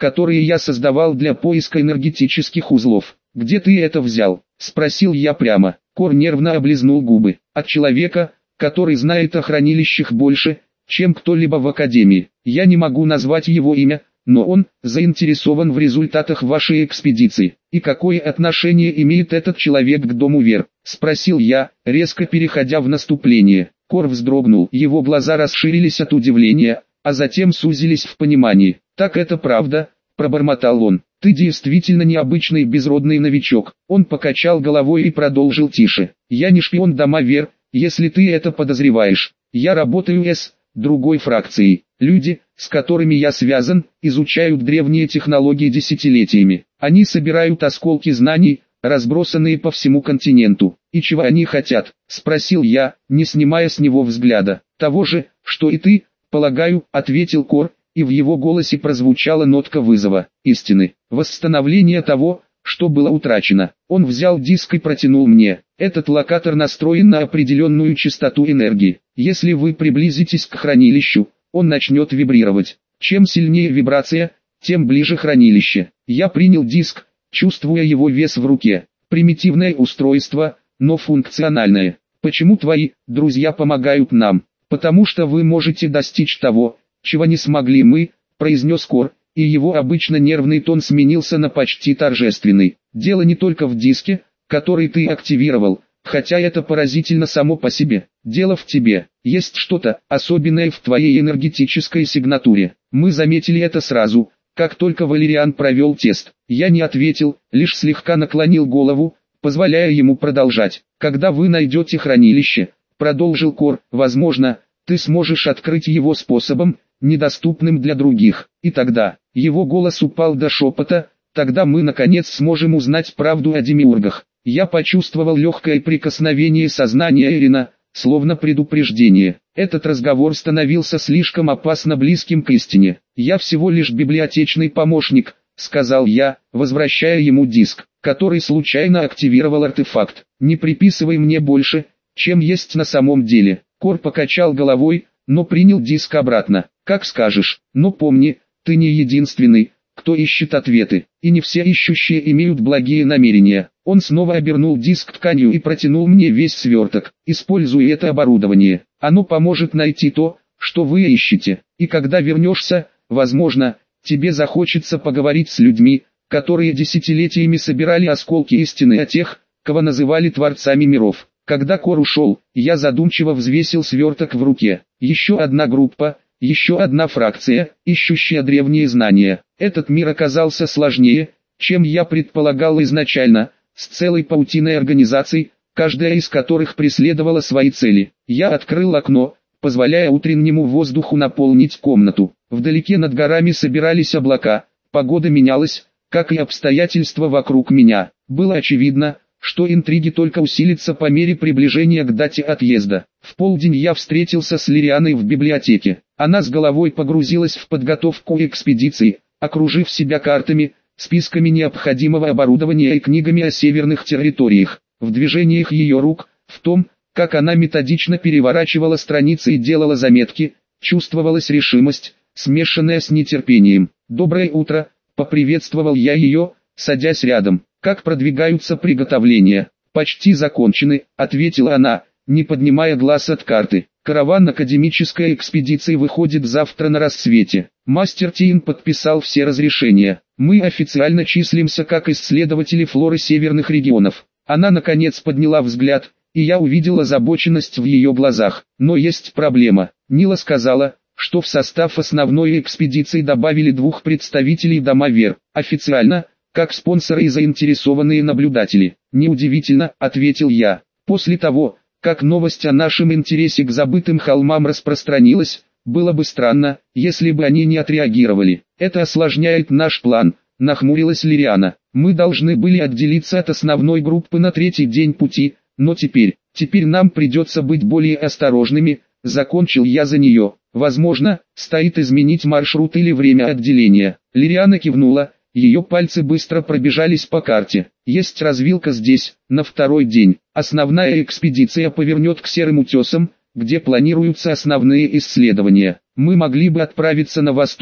которые я создавал для поиска энергетических узлов. «Где ты это взял?» – спросил я прямо. Кор нервно облизнул губы. «От человека, который знает о хранилищах больше, чем кто-либо в Академии. Я не могу назвать его имя, но он заинтересован в результатах вашей экспедиции. И какое отношение имеет этот человек к дому Вер?» – спросил я, резко переходя в наступление. Кор вздрогнул, его глаза расширились от удивления, а затем сузились в понимании. «Так это правда», – пробормотал он. «Ты действительно необычный безродный новичок». Он покачал головой и продолжил тише. «Я не шпион дома Вер, если ты это подозреваешь. Я работаю с другой фракцией. Люди, с которыми я связан, изучают древние технологии десятилетиями. Они собирают осколки знаний, разбросанные по всему континенту. И чего они хотят?» – спросил я, не снимая с него взгляда. «Того же, что и ты, полагаю», – ответил Кор, и в его голосе прозвучала нотка вызова. «Истины. Восстановление того, что было утрачено». Он взял диск и протянул мне. «Этот локатор настроен на определенную частоту энергии. Если вы приблизитесь к хранилищу, он начнет вибрировать. Чем сильнее вибрация, тем ближе хранилище». Я принял диск, чувствуя его вес в руке. Примитивное устройство, но функциональное. «Почему твои друзья помогают нам?» «Потому что вы можете достичь того, чего не смогли мы», — произнес Кор, и его обычно нервный тон сменился на почти торжественный. «Дело не только в диске, который ты активировал, хотя это поразительно само по себе. Дело в тебе. Есть что-то особенное в твоей энергетической сигнатуре. Мы заметили это сразу, как только Валериан провел тест». Я не ответил, лишь слегка наклонил голову, позволяя ему продолжать. «Когда вы найдете хранилище», — продолжил Кор, — «возможно, ты сможешь открыть его способом, недоступным для других. И тогда...» Его голос упал до шепота. «Тогда мы наконец сможем узнать правду о демиургах». Я почувствовал легкое прикосновение сознания Эрина, словно предупреждение. Этот разговор становился слишком опасно близким к истине. «Я всего лишь библиотечный помощник», — сказал я, возвращая ему диск, который случайно активировал артефакт. «Не приписывай мне больше, чем есть на самом деле». Кор покачал головой, но принял диск обратно. «Как скажешь, но помни, ты не единственный, кто ищет ответы, и не все ищущие имеют благие намерения». Он снова обернул диск тканью и протянул мне весь сверток. «Используй это оборудование, оно поможет найти то, что вы ищете. И когда вернешься, возможно, тебе захочется поговорить с людьми, которые десятилетиями собирали осколки истины о тех, кого называли творцами миров». Когда Кор ушел, я задумчиво взвесил сверток в руке. Еще одна группа, еще одна фракция, ищущая древние знания. Этот мир оказался сложнее, чем я предполагал изначально, с целой паутиной организаций, каждая из которых преследовала свои цели. Я открыл окно, позволяя утреннему воздуху наполнить комнату. Вдалеке над горами собирались облака, погода менялась, как и обстоятельства вокруг меня. Было очевидно, что интриги только усилятся по мере приближения к дате отъезда. В полдень я встретился с Лирианой в библиотеке. Она с головой погрузилась в подготовку экспедиции, окружив себя картами, списками необходимого оборудования и книгами о северных территориях. В движениях ее рук, в том, как она методично переворачивала страницы и делала заметки, чувствовалась решимость, смешанная с нетерпением. «Доброе утро», — поприветствовал я ее, садясь рядом. «Как продвигаются приготовления?» «Почти закончены», — ответила она, не поднимая глаз от карты. «Караван академической экспедиции выходит завтра на рассвете. Мастер Тин подписал все разрешения. Мы официально числимся как исследователи флоры северных регионов». Она наконец подняла взгляд, и я увидел озабоченность в ее глазах. «Но есть проблема». Нила сказала, что в состав основной экспедиции добавили двух представителей дома Вер. Официально, как спонсоры и заинтересованные наблюдатели. «Неудивительно», — ответил я. «После того, как новость о нашем интересе к забытым холмам распространилась, было бы странно, если бы они не отреагировали. Это осложняет наш план», — нахмурилась Лириана. «Мы должны были отделиться от основной группы на третий день пути, но теперь, теперь нам придется быть более осторожными», — закончил я за нее. «Возможно, стоит изменить маршрут или время отделения». Лириана кивнула. Ее пальцы быстро пробежались по карте. «Есть развилка здесь, на второй день. Основная экспедиция повернет к Серым утесам, где планируются основные исследования. Мы могли бы отправиться на восток,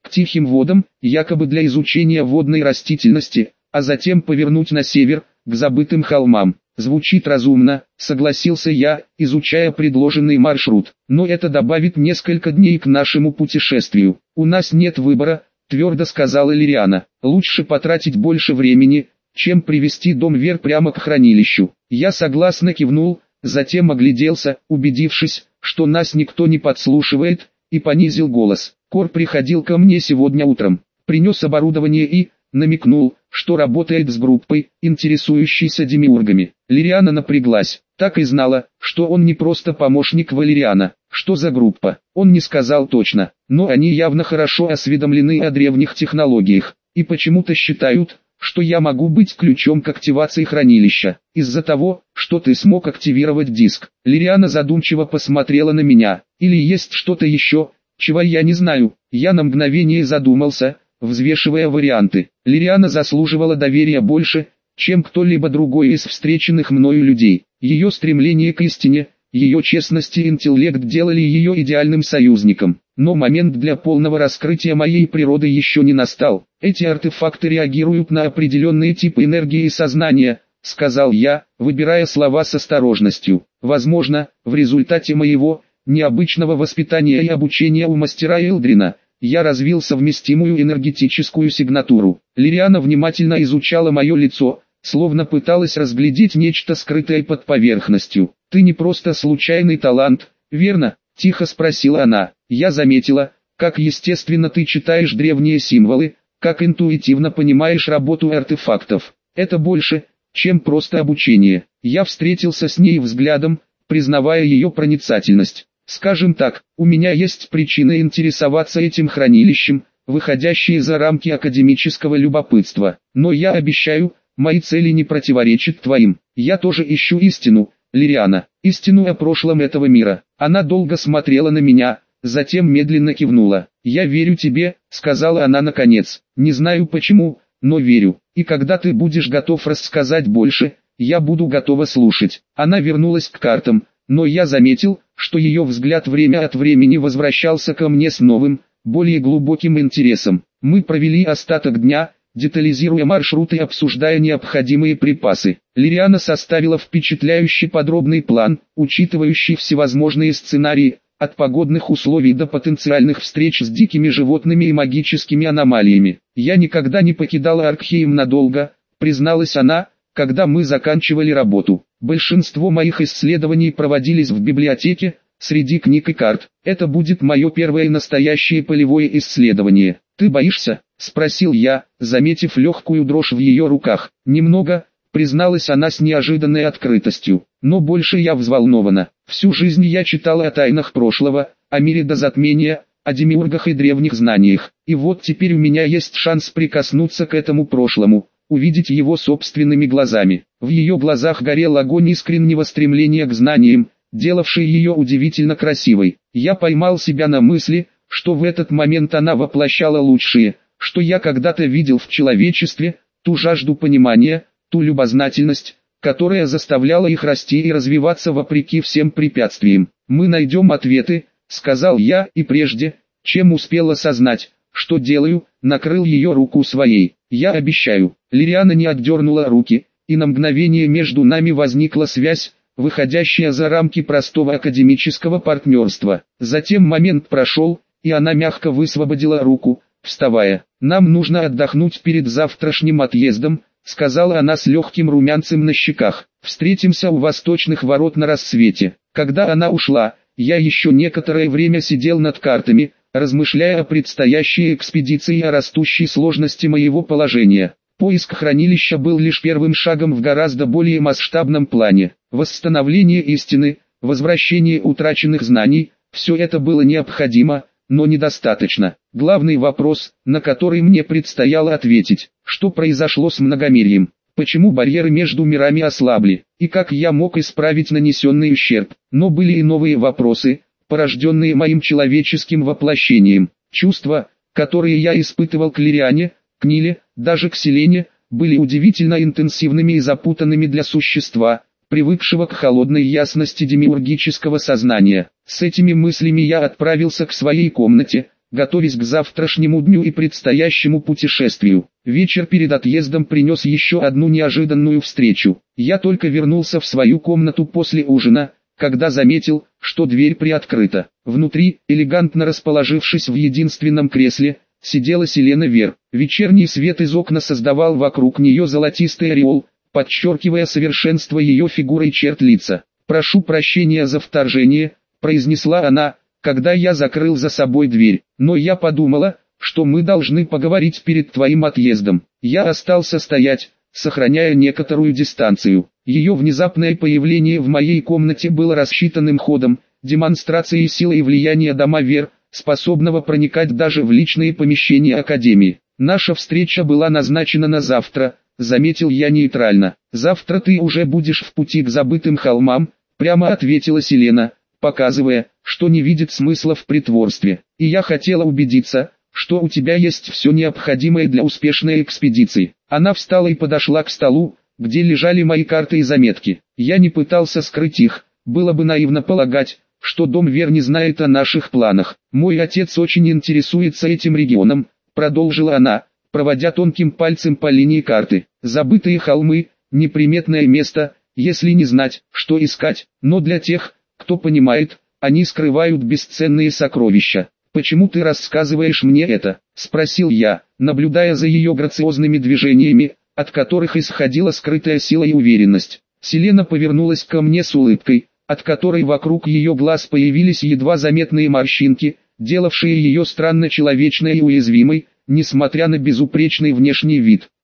к тихим водам, якобы для изучения водной растительности, а затем повернуть на север, к забытым холмам. Звучит разумно, согласился я, изучая предложенный маршрут, но это добавит несколько дней к нашему путешествию. У нас нет выбора, твердо сказала Лириана. Лучше потратить больше времени, чем привести дом вверх прямо к хранилищу. Я согласно кивнул, затем огляделся, убедившись, что нас никто не подслушивает, и понизил голос. Кор приходил ко мне сегодня утром, принес оборудование и намекнул, что работает с группой, интересующейся демиургами. Лириана напряглась, так и знала, что он не просто помощник Валериана. Что за группа, он не сказал точно, но они явно хорошо осведомлены о древних технологиях, и почему-то считают, что я могу быть ключом к активации хранилища, из-за того, что ты смог активировать диск. Лириана задумчиво посмотрела на меня, или есть что-то еще, чего я не знаю. Я на мгновение задумался, взвешивая варианты. Лириана заслуживала доверия больше, чем кто-либо другой из встреченных мною людей. Ее стремление к истине, ее честность и интеллект делали ее идеальным союзником. Но момент для полного раскрытия моей природы еще не настал. Эти артефакты реагируют на определенные типы энергии и сознания, сказал я, выбирая слова с осторожностью. Возможно, в результате моего необычного воспитания и обучения у мастера Элдрина, я развил совместимую энергетическую сигнатуру. Лириана внимательно изучала мое лицо, словно пыталась разглядеть нечто скрытое под поверхностью. «Ты не просто случайный талант, верно?» – тихо спросила она. «Я заметила, как естественно ты читаешь древние символы, как интуитивно понимаешь работу артефактов. Это больше, чем просто обучение». Я встретился с ней взглядом, признавая ее проницательность. «Скажем так, у меня есть причины интересоваться этим хранилищем, выходящие за рамки академического любопытства. Но я обещаю, мои цели не противоречат твоим. Я тоже ищу истину, Лириана, истину о прошлом этого мира». Она долго смотрела на меня, затем медленно кивнула. «Я верю тебе», — сказала она наконец. «Не знаю почему, но верю. И когда ты будешь готов рассказать больше, я буду готова слушать». Она вернулась к картам, но я заметил, что ее взгляд время от времени возвращался ко мне с новым, более глубоким интересом. Мы провели остаток дня, детализируя маршрут и обсуждая необходимые припасы. Лириана составила впечатляющий подробный план, учитывающий всевозможные сценарии, от погодных условий до потенциальных встреч с дикими животными и магическими аномалиями. «Я никогда не покидала Аркхейм надолго», призналась она, когда мы заканчивали работу. «Большинство моих исследований проводились в библиотеке, среди книг и карт. Это будет мое первое настоящее полевое исследование». «Ты боишься?» – спросил я, заметив легкую дрожь в ее руках. «Немного», – призналась она с неожиданной открытостью. «Но больше я взволнована. Всю жизнь я читала о тайнах прошлого, о мире до затмения, о демиургах и древних знаниях. И вот теперь у меня есть шанс прикоснуться к этому прошлому, увидеть его собственными глазами». В ее глазах горел огонь искреннего стремления к знаниям, делавший ее удивительно красивой. Я поймал себя на мысли, что в этот момент она воплощала лучшее, что я когда-то видел в человечестве, ту жажду понимания, ту любознательность, которая заставляла их расти и развиваться вопреки всем препятствиям. «Мы найдем ответы», — сказал я, и прежде, чем успел осознать, что делаю, накрыл ее руку своей. «Я обещаю». Лириана не отдернула руки, и на мгновение между нами возникла связь, выходящая за рамки простого академического партнерства. Затем момент прошел, и она мягко высвободила руку, вставая. «Нам нужно отдохнуть перед завтрашним отъездом», — сказала она с легким румянцем на щеках. «Встретимся у восточных ворот на рассвете». Когда она ушла, я еще некоторое время сидел над картами, размышляя о предстоящей экспедиции и о растущей сложности моего положения. Поиск хранилища был лишь первым шагом в гораздо более масштабном плане. Восстановление истины, возвращение утраченных знаний – все это было необходимо, но недостаточно. Главный вопрос, на который мне предстояло ответить, что произошло с многомирьем, почему барьеры между мирами ослабли, и как я мог исправить нанесенный ущерб. Но были и новые вопросы, порожденные моим человеческим воплощением. Чувства, которые я испытывал к Лириане, к Ниле, даже к Селене, были удивительно интенсивными и запутанными для существа, привыкшего к холодной ясности демиургического сознания. С этими мыслями я отправился к своей комнате, готовясь к завтрашнему дню и предстоящему путешествию. Вечер перед отъездом принес еще одну неожиданную встречу. Я только вернулся в свою комнату после ужина, когда заметил, что дверь приоткрыта. Внутри, элегантно расположившись в единственном кресле, сидела Селена Вер. Вечерний свет из окна создавал вокруг нее золотистый ореол, подчеркивая совершенство ее фигуры и черт лица. «Прошу прощения за вторжение», — произнесла она, когда я закрыл за собой дверь. «Но я подумала, что мы должны поговорить перед твоим отъездом». Я остался стоять, сохраняя некоторую дистанцию. Ее внезапное появление в моей комнате было рассчитанным ходом, демонстрацией силы и влияния дома Вер, способного проникать даже в личные помещения Академии. «Наша встреча была назначена на завтра», — заметил я нейтрально. «Завтра ты уже будешь в пути к забытым холмам», — прямо ответила Селена, показывая, что не видит смысла в притворстве. «И я хотела убедиться, что у тебя есть все необходимое для успешной экспедиции». Она встала и подошла к столу, где лежали мои карты и заметки. Я не пытался скрыть их, было бы наивно полагать, что дом Вер не знает о наших планах. «Мой отец очень интересуется этим регионом», — продолжила она, проводя тонким пальцем по линии карты. «Забытые холмы, неприметное место, если не знать, что искать, но для тех, кто понимает, они скрывают бесценные сокровища». «Почему ты рассказываешь мне это?» — спросил я, наблюдая за ее грациозными движениями, от которых исходила скрытая сила и уверенность. Селена повернулась ко мне с улыбкой, от которой вокруг ее глаз появились едва заметные морщинки, делавшие ее странно человечной и уязвимой, несмотря на безупречный внешний вид.